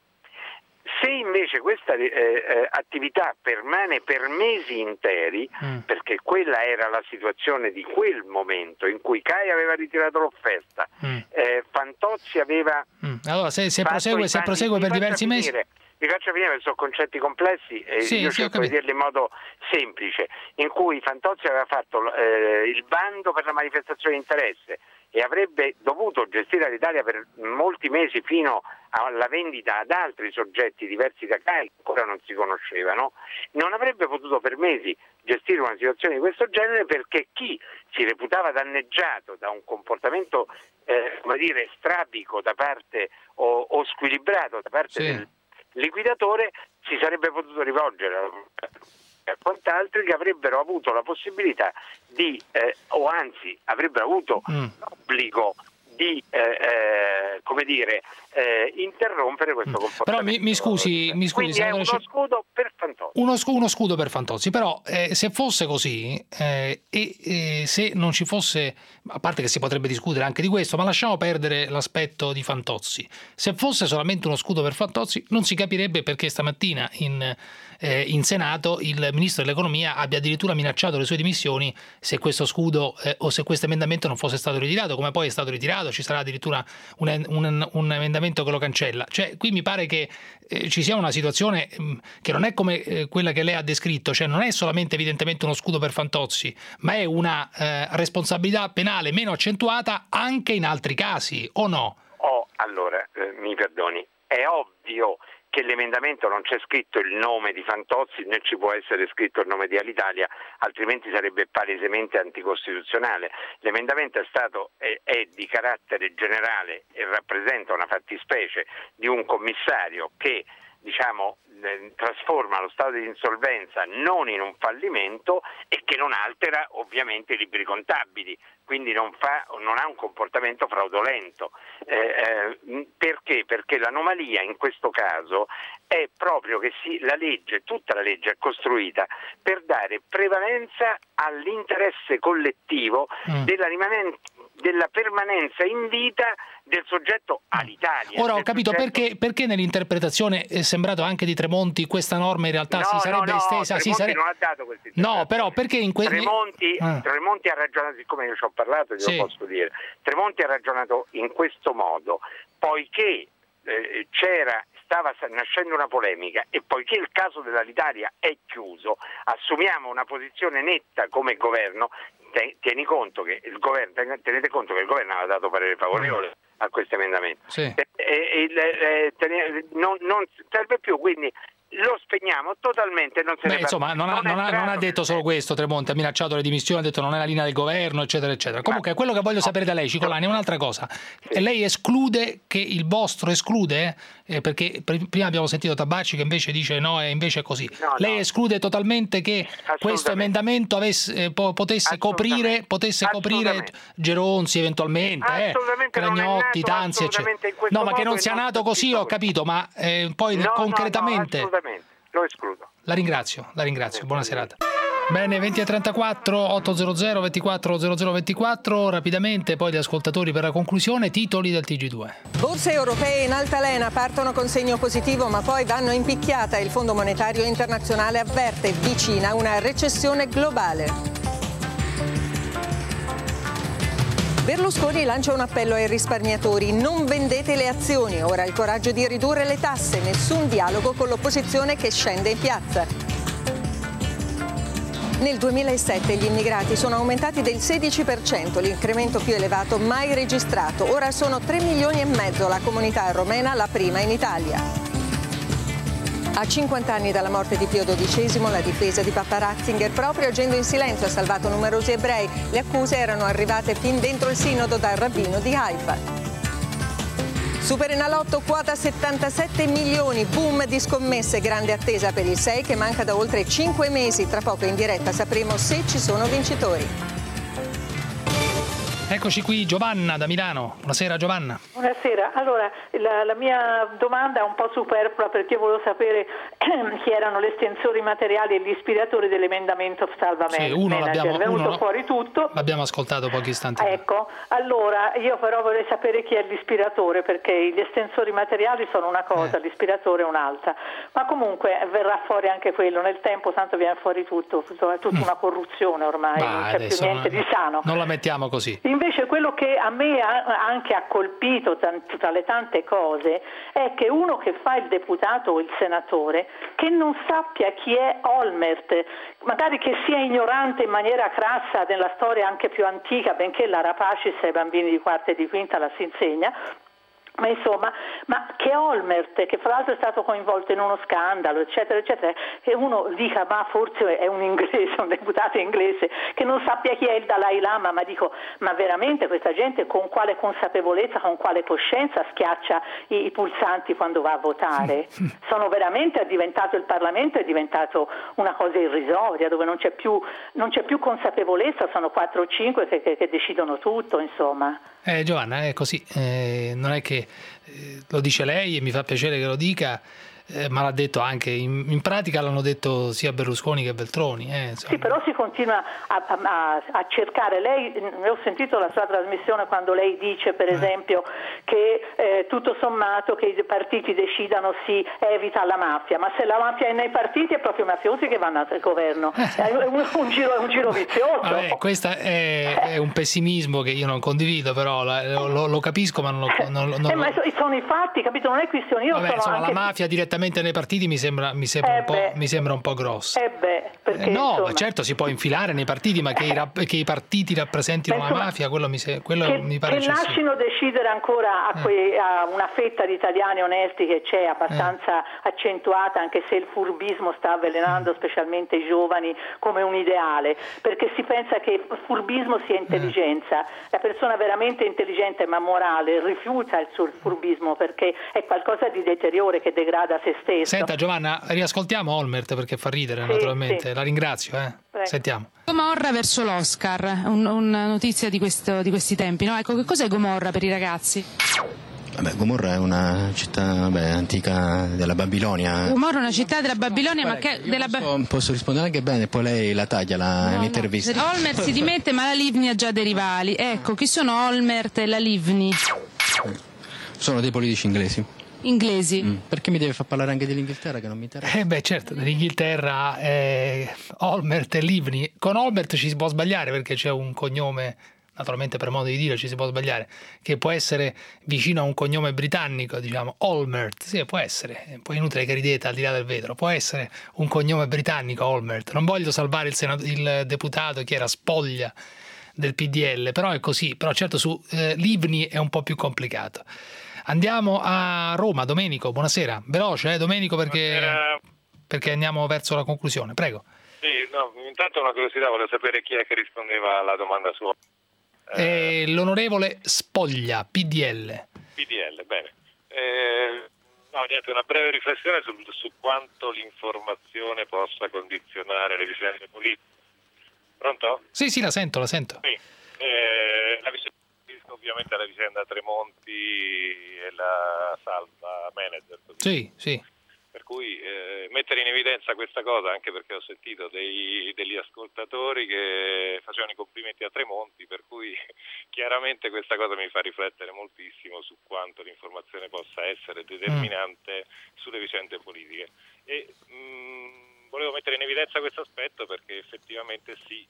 Se invece questa attività permane per mesi interi, perché quella era la situazione di quel momento in cui CAI aveva ritirato l'offerta, Fantozzi aveva... Allora se prosegue per diversi mesi... Vi faccio finire perché sono concetti complessi e io cerco di dirli in modo semplice, in cui Fantozzi aveva fatto il bando per la manifestazione di interesse e avrebbe dovuto gestire l'Italia per molti mesi fino alla vendita ad altri soggetti diversi da CAI che ancora non si conoscevano. Non avrebbe potuto per mesi gestire una situazione di questo genere perché chi si reputava danneggiato da un comportamento strabico da parte o squilibrato da parte del liquidatore si sarebbe potuto rivolgere a quant'altri che avrebbero avuto la possibilità di o anzi avrebbero avuto l'obbligo di interrompere questo comportamento. Però mi scusi, quindi è uno scudo per Fantozzi. Uno scudo per Fantozzi, però se fosse così se non ci fosse, a parte che si potrebbe discutere anche di questo, ma lasciamo perdere l'aspetto di Fantozzi. Se fosse solamente uno scudo per Fantozzi non si capirebbe perché stamattina in Senato il Ministro dell'Economia abbia addirittura minacciato le sue dimissioni se questo scudo o se questo emendamento non fosse stato ritirato, come poi è stato ritirato, ci sarà addirittura un emendamento che lo cancella. Cioè qui mi pare che ci sia una situazione che non è come quella che lei ha descritto, cioè non è solamente evidentemente uno scudo per Fantozzi, ma è una responsabilità penale meno accentuata anche in altri casi, o no? Allora, mi perdoni, è ovvio che l'emendamento non c'è scritto il nome di Fantozzi né ci può essere scritto il nome di Alitalia, altrimenti sarebbe palesemente anticostituzionale. L'emendamento è di carattere generale e rappresenta una fattispecie di un commissario che trasforma lo stato di insolvenza non in un fallimento e che non altera ovviamente i libri contabili, quindi non ha un comportamento fraudolento. Perché? Perché l'anomalia in questo caso è proprio che tutta la legge è costruita per dare prevalenza all'interesse collettivo della permanenza in vita del soggetto all'Italia. Ora ho capito perché nell'interpretazione è sembrato anche di Tremonti questa norma in realtà si sarebbe estesa. Tremonti non ha dato questa No, però perché in Tremonti ha ragionato, siccome io ci ho parlato, glielo posso dire. Tremonti ha ragionato in questo modo, poiché stava nascendo una polemica e poiché il caso dell'Alitalia è chiuso, assumiamo una posizione netta come governo. Tenete conto che il governo aveva dato parere favorevole a questo emendamento. Non serve più, quindi lo spegniamo totalmente. Non ha detto solo questo Tremonti, ha minacciato le dimissioni, ha detto non è la linea del governo, eccetera eccetera. Comunque quello che voglio sapere da lei, Cicolani, è un'altra cosa. Lei esclude che il vostro perché prima abbiamo sentito Tabacci che invece dice no, invece è così. Lei esclude totalmente che questo emendamento potesse coprire Geronzi eventualmente, Cragnotti, Tanzi, eccetera. No, ma che non sia nato così ho capito, ma poi concretamente... Lo escludo. La ringrazio, buona serata. Bene, 20:34, 800 24 0024, rapidamente poi gli ascoltatori per la conclusione, titoli del TG2. Borse europee in altalena partono con segno positivo ma poi vanno in picchiata. Il Fondo Monetario Internazionale avverte vicina una recessione globale. Berlusconi lancia un appello ai risparmiatori: non vendete le azioni, ora il coraggio di ridurre le tasse, nessun dialogo con l'opposizione che scende in piazza. Nel 2007 gli immigrati sono aumentati del 16%, l'incremento più elevato mai registrato. Ora sono 3,5 milioni, la comunità romena la prima in Italia. A 50 anni dalla morte di Pio XII, la difesa di Papa Ratzinger, proprio agendo in silenzio, ha salvato numerosi ebrei. Le accuse erano arrivate fin dentro il sinodo dal rabbino di Haifa. Superenalotto, quota 77 milioni, boom di scommesse, grande attesa per il 6 che manca da oltre 5 mesi. Tra poco in diretta sapremo se ci sono vincitori. Eccoci qui, Giovanna da Milano. Buonasera Giovanna. Buonasera. Allora, la mia domanda è un po' superflua perché volevo sapere chi erano gli estensori materiali e gli ispiratori dell'emendamento Salva Manager. È venuto fuori tutto. L'abbiamo ascoltato pochi istanti fa. Ecco, allora io però vorrei sapere chi è l'ispiratore, perché gli estensori materiali sono una cosa, l'ispiratore è un'altra. Ma comunque verrà fuori anche quello, nel tempo tanto viene fuori tutto, è tutta una corruzione ormai, non c'è più niente di sano. Non la mettiamo così. Invece quello che a me anche ha colpito tra le tante cose è che uno che fa il deputato o il senatore che non sappia chi è Olmert, magari che sia ignorante in maniera crassa della storia anche più antica, benché la rapacis ai bambini di quarta e di quinta la si insegna. Ma insomma, che Olmert, che fra l'altro è stato coinvolto in uno scandalo, eccetera, eccetera, che uno dica ma forse è un inglese, un deputato inglese, che non sappia chi è il Dalai Lama, ma veramente questa gente con quale consapevolezza, con quale coscienza schiaccia i pulsanti quando va a votare? Sono veramente, il Parlamento è diventato una cosa irrisoria, dove non c'è più consapevolezza, sono 4 o 5 che decidono tutto, insomma. Giovanna, è così, non è che lo dice lei e mi fa piacere che lo dica, ma l'ha detto anche in pratica, l'hanno detto sia Berlusconi che Veltroni. Sì, però si continua a cercare. Lei, ho sentito la sua trasmissione quando lei dice per esempio che tutto sommato che i partiti decidano si evita la mafia, ma se la mafia è nei partiti è proprio i mafiosi che vanno al governo, è un giro vizioso. Vabbè, questo è un pessimismo che io non condivido, però lo capisco, ma non ma sono i fatti, capito? Non è questione. Io sono insomma, la mafia direttamente nei partiti mi sembra un po' grossa. Perché, no, insomma, certo si può infilare nei partiti, ma che i partiti rappresentino la mafia, quello mi pare che lasciano decidere ancora a una fetta di italiani onesti che c'è, abbastanza accentuata, anche se il furbismo sta avvelenando specialmente i giovani come un ideale, perché si pensa che furbismo sia intelligenza. La persona veramente intelligente ma morale rifiuta il suo furbismo perché è qualcosa di deteriore che degrada se se stesso. Senta Giovanna, riascoltiamo Olmert perché fa ridere, naturalmente. Sì. La ringrazio. Sentiamo. Gomorra verso l'Oscar, una notizia di questi tempi, no? Ecco, che cos'è Gomorra per i ragazzi? Gomorra è una città antica della Babilonia. Gomorra è una città della Babilonia, ma che posso rispondere anche bene, poi lei la taglia l'intervista. Olmert si dimette, ma la Livni ha già dei rivali. Ecco, chi sono Olmert e la Livni? Sono dei politici inglesi. Perché mi deve far parlare anche dell'Inghilterra, che non mi interessa? Certo, dell'Inghilterra, Olmert e Livni. Con Olmert ci si può sbagliare perché c'è un cognome, naturalmente per modo di dire ci si può sbagliare, che può essere vicino a un cognome britannico, diciamo Olmert, sì, può essere, poi è inutile che ridete al di là del vetro, può essere un cognome britannico Olmert. Non voglio salvare il deputato che era spoglia del PDL, però è così. Però certo su Livni è un po' più complicato. Andiamo a Roma. Domenico, buonasera. Veloce, Domenico, perché andiamo verso la conclusione. Prego. Sì, intanto una curiosità, volevo sapere chi è che rispondeva alla domanda sua. L'onorevole Spoglia, PDL. PDL, bene. Niente, una breve riflessione su quanto l'informazione possa condizionare le vicende politiche. Pronto? Sì, la sento. Sì. Ovviamente la vicenda Tremonti e la Salva Manager. Sì. Per cui mettere in evidenza questa cosa, anche perché ho sentito degli ascoltatori che facevano i complimenti a Tremonti, per cui chiaramente questa cosa mi fa riflettere moltissimo su quanto l'informazione possa essere determinante sulle vicende politiche. E volevo mettere in evidenza questo aspetto perché effettivamente sì,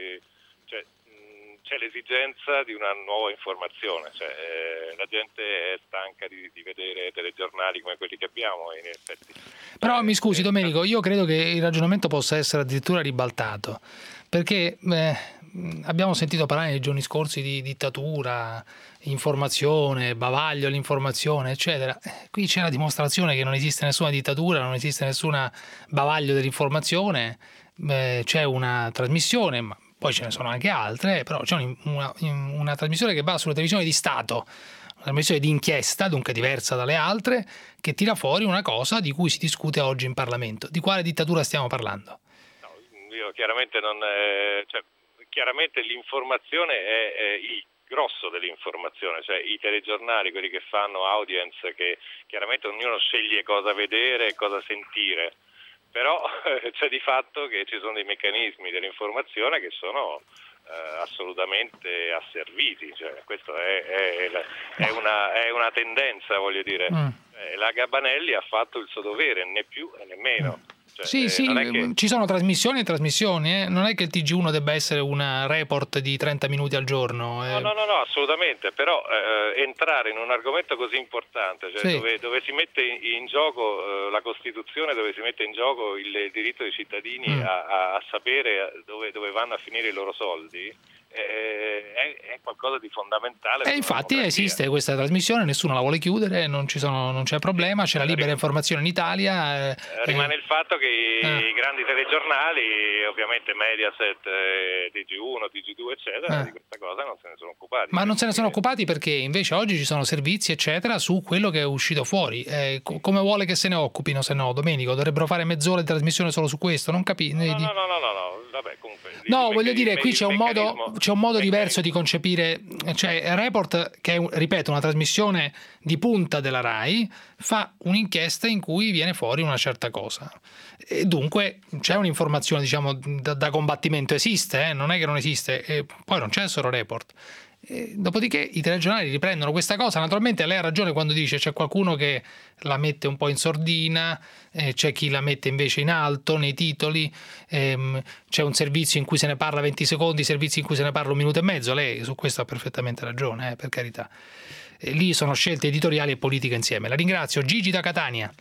c'è l'esigenza di una nuova informazione, la gente è stanca di vedere telegiornali come quelli che abbiamo, in effetti. Però mi scusi Domenico, io credo che il ragionamento possa essere addirittura ribaltato, perché abbiamo sentito parlare nei giorni scorsi di dittatura, informazione, bavaglio all'informazione, eccetera. Qui c'è la dimostrazione che non esiste nessuna dittatura, non esiste nessuna bavaglio dell'informazione, c'è una trasmissione, ma poi ce ne sono anche altre, però c'è una trasmissione che va sulla televisione di Stato, una trasmissione di inchiesta, dunque diversa dalle altre, che tira fuori una cosa di cui si discute oggi in Parlamento. Di quale dittatura stiamo parlando? No, io chiaramente chiaramente l'informazione è il grosso dell'informazione, cioè i telegiornali, quelli che fanno audience, che chiaramente ognuno sceglie cosa vedere e cosa sentire. Però c'è di fatto che ci sono dei meccanismi dell'informazione che sono assolutamente asserviti, cioè, questo è una tendenza, voglio dire. La Gabanelli ha fatto il suo dovere, né più e né meno. Sì, ci sono trasmissioni e trasmissioni, non è che il TG1 debba essere un report di 30 minuti al giorno. No, assolutamente, però entrare in un argomento così importante, cioè dove si mette in gioco la Costituzione, dove si mette in gioco il diritto dei cittadini a sapere dove vanno a finire i loro soldi, è qualcosa di fondamentale. E infatti esiste questa trasmissione, nessuno la vuole chiudere, non c'è problema, c'è la libera informazione in Italia. Rimane il fatto che i grandi telegiornali, ovviamente Mediaset, TG1, TG2 eccetera, di questa cosa non se ne sono occupati. Ma non se ne sono occupati perché invece oggi ci sono servizi eccetera su quello che è uscito fuori. Come vuole che se ne occupino, se no Domenico? Dovrebbero fare mezz'ora di trasmissione solo su questo, non capisco. No, vabbè, comunque. No, voglio dire, qui c'è un modo diverso di concepire, cioè Report, che è, ripeto, una trasmissione di punta della RAI, fa un'inchiesta in cui viene fuori una certa cosa. E dunque c'è un'informazione, diciamo, da combattimento, esiste, non è che non esiste, e poi non c'è solo Report. Dopodiché i telegiornali riprendono questa cosa. Naturalmente lei ha ragione quando dice c'è qualcuno che la mette un po' in sordina, c'è chi la mette invece in alto nei titoli, c'è un servizio in cui se ne parla 20 secondi, servizi in cui se ne parla un minuto e mezzo. Lei su questo ha perfettamente ragione, per carità. Lì sono scelte editoriali e politica insieme. La ringrazio. Gigi da Catania.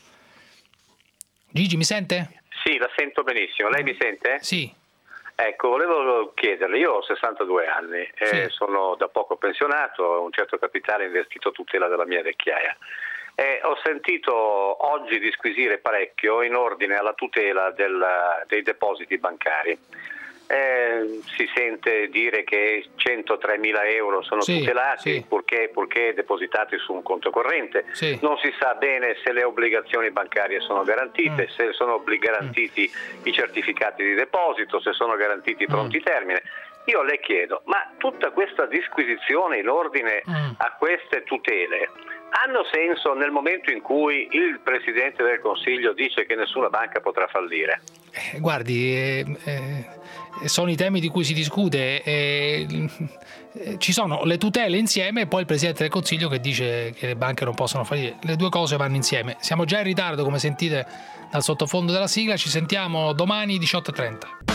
Gigi, mi sente? Sì, la sento benissimo. Lei mi sente? Sì. Ecco, volevo chiederle, io ho 62 anni, sono da poco pensionato, ho un certo capitale investito a tutela della mia vecchiaia. Ho sentito oggi disquisire parecchio in ordine alla tutela dei depositi bancari. si sente dire che 103.000 euro sono tutelati purché depositati su un conto corrente. Non si sa bene se le obbligazioni bancarie sono garantite, se sono garantiti i certificati di deposito, se sono garantiti i pronti termine. Io le chiedo, ma tutta questa disquisizione in ordine a queste tutele hanno senso nel momento in cui il Presidente del Consiglio dice che nessuna banca potrà fallire? Guardi, sono i temi di cui si discute. Ci sono le tutele insieme e poi il Presidente del Consiglio che dice che le banche non possono fallire. Le due cose vanno insieme. Siamo già in ritardo, come sentite dal sottofondo della sigla. Ci sentiamo domani 18:30.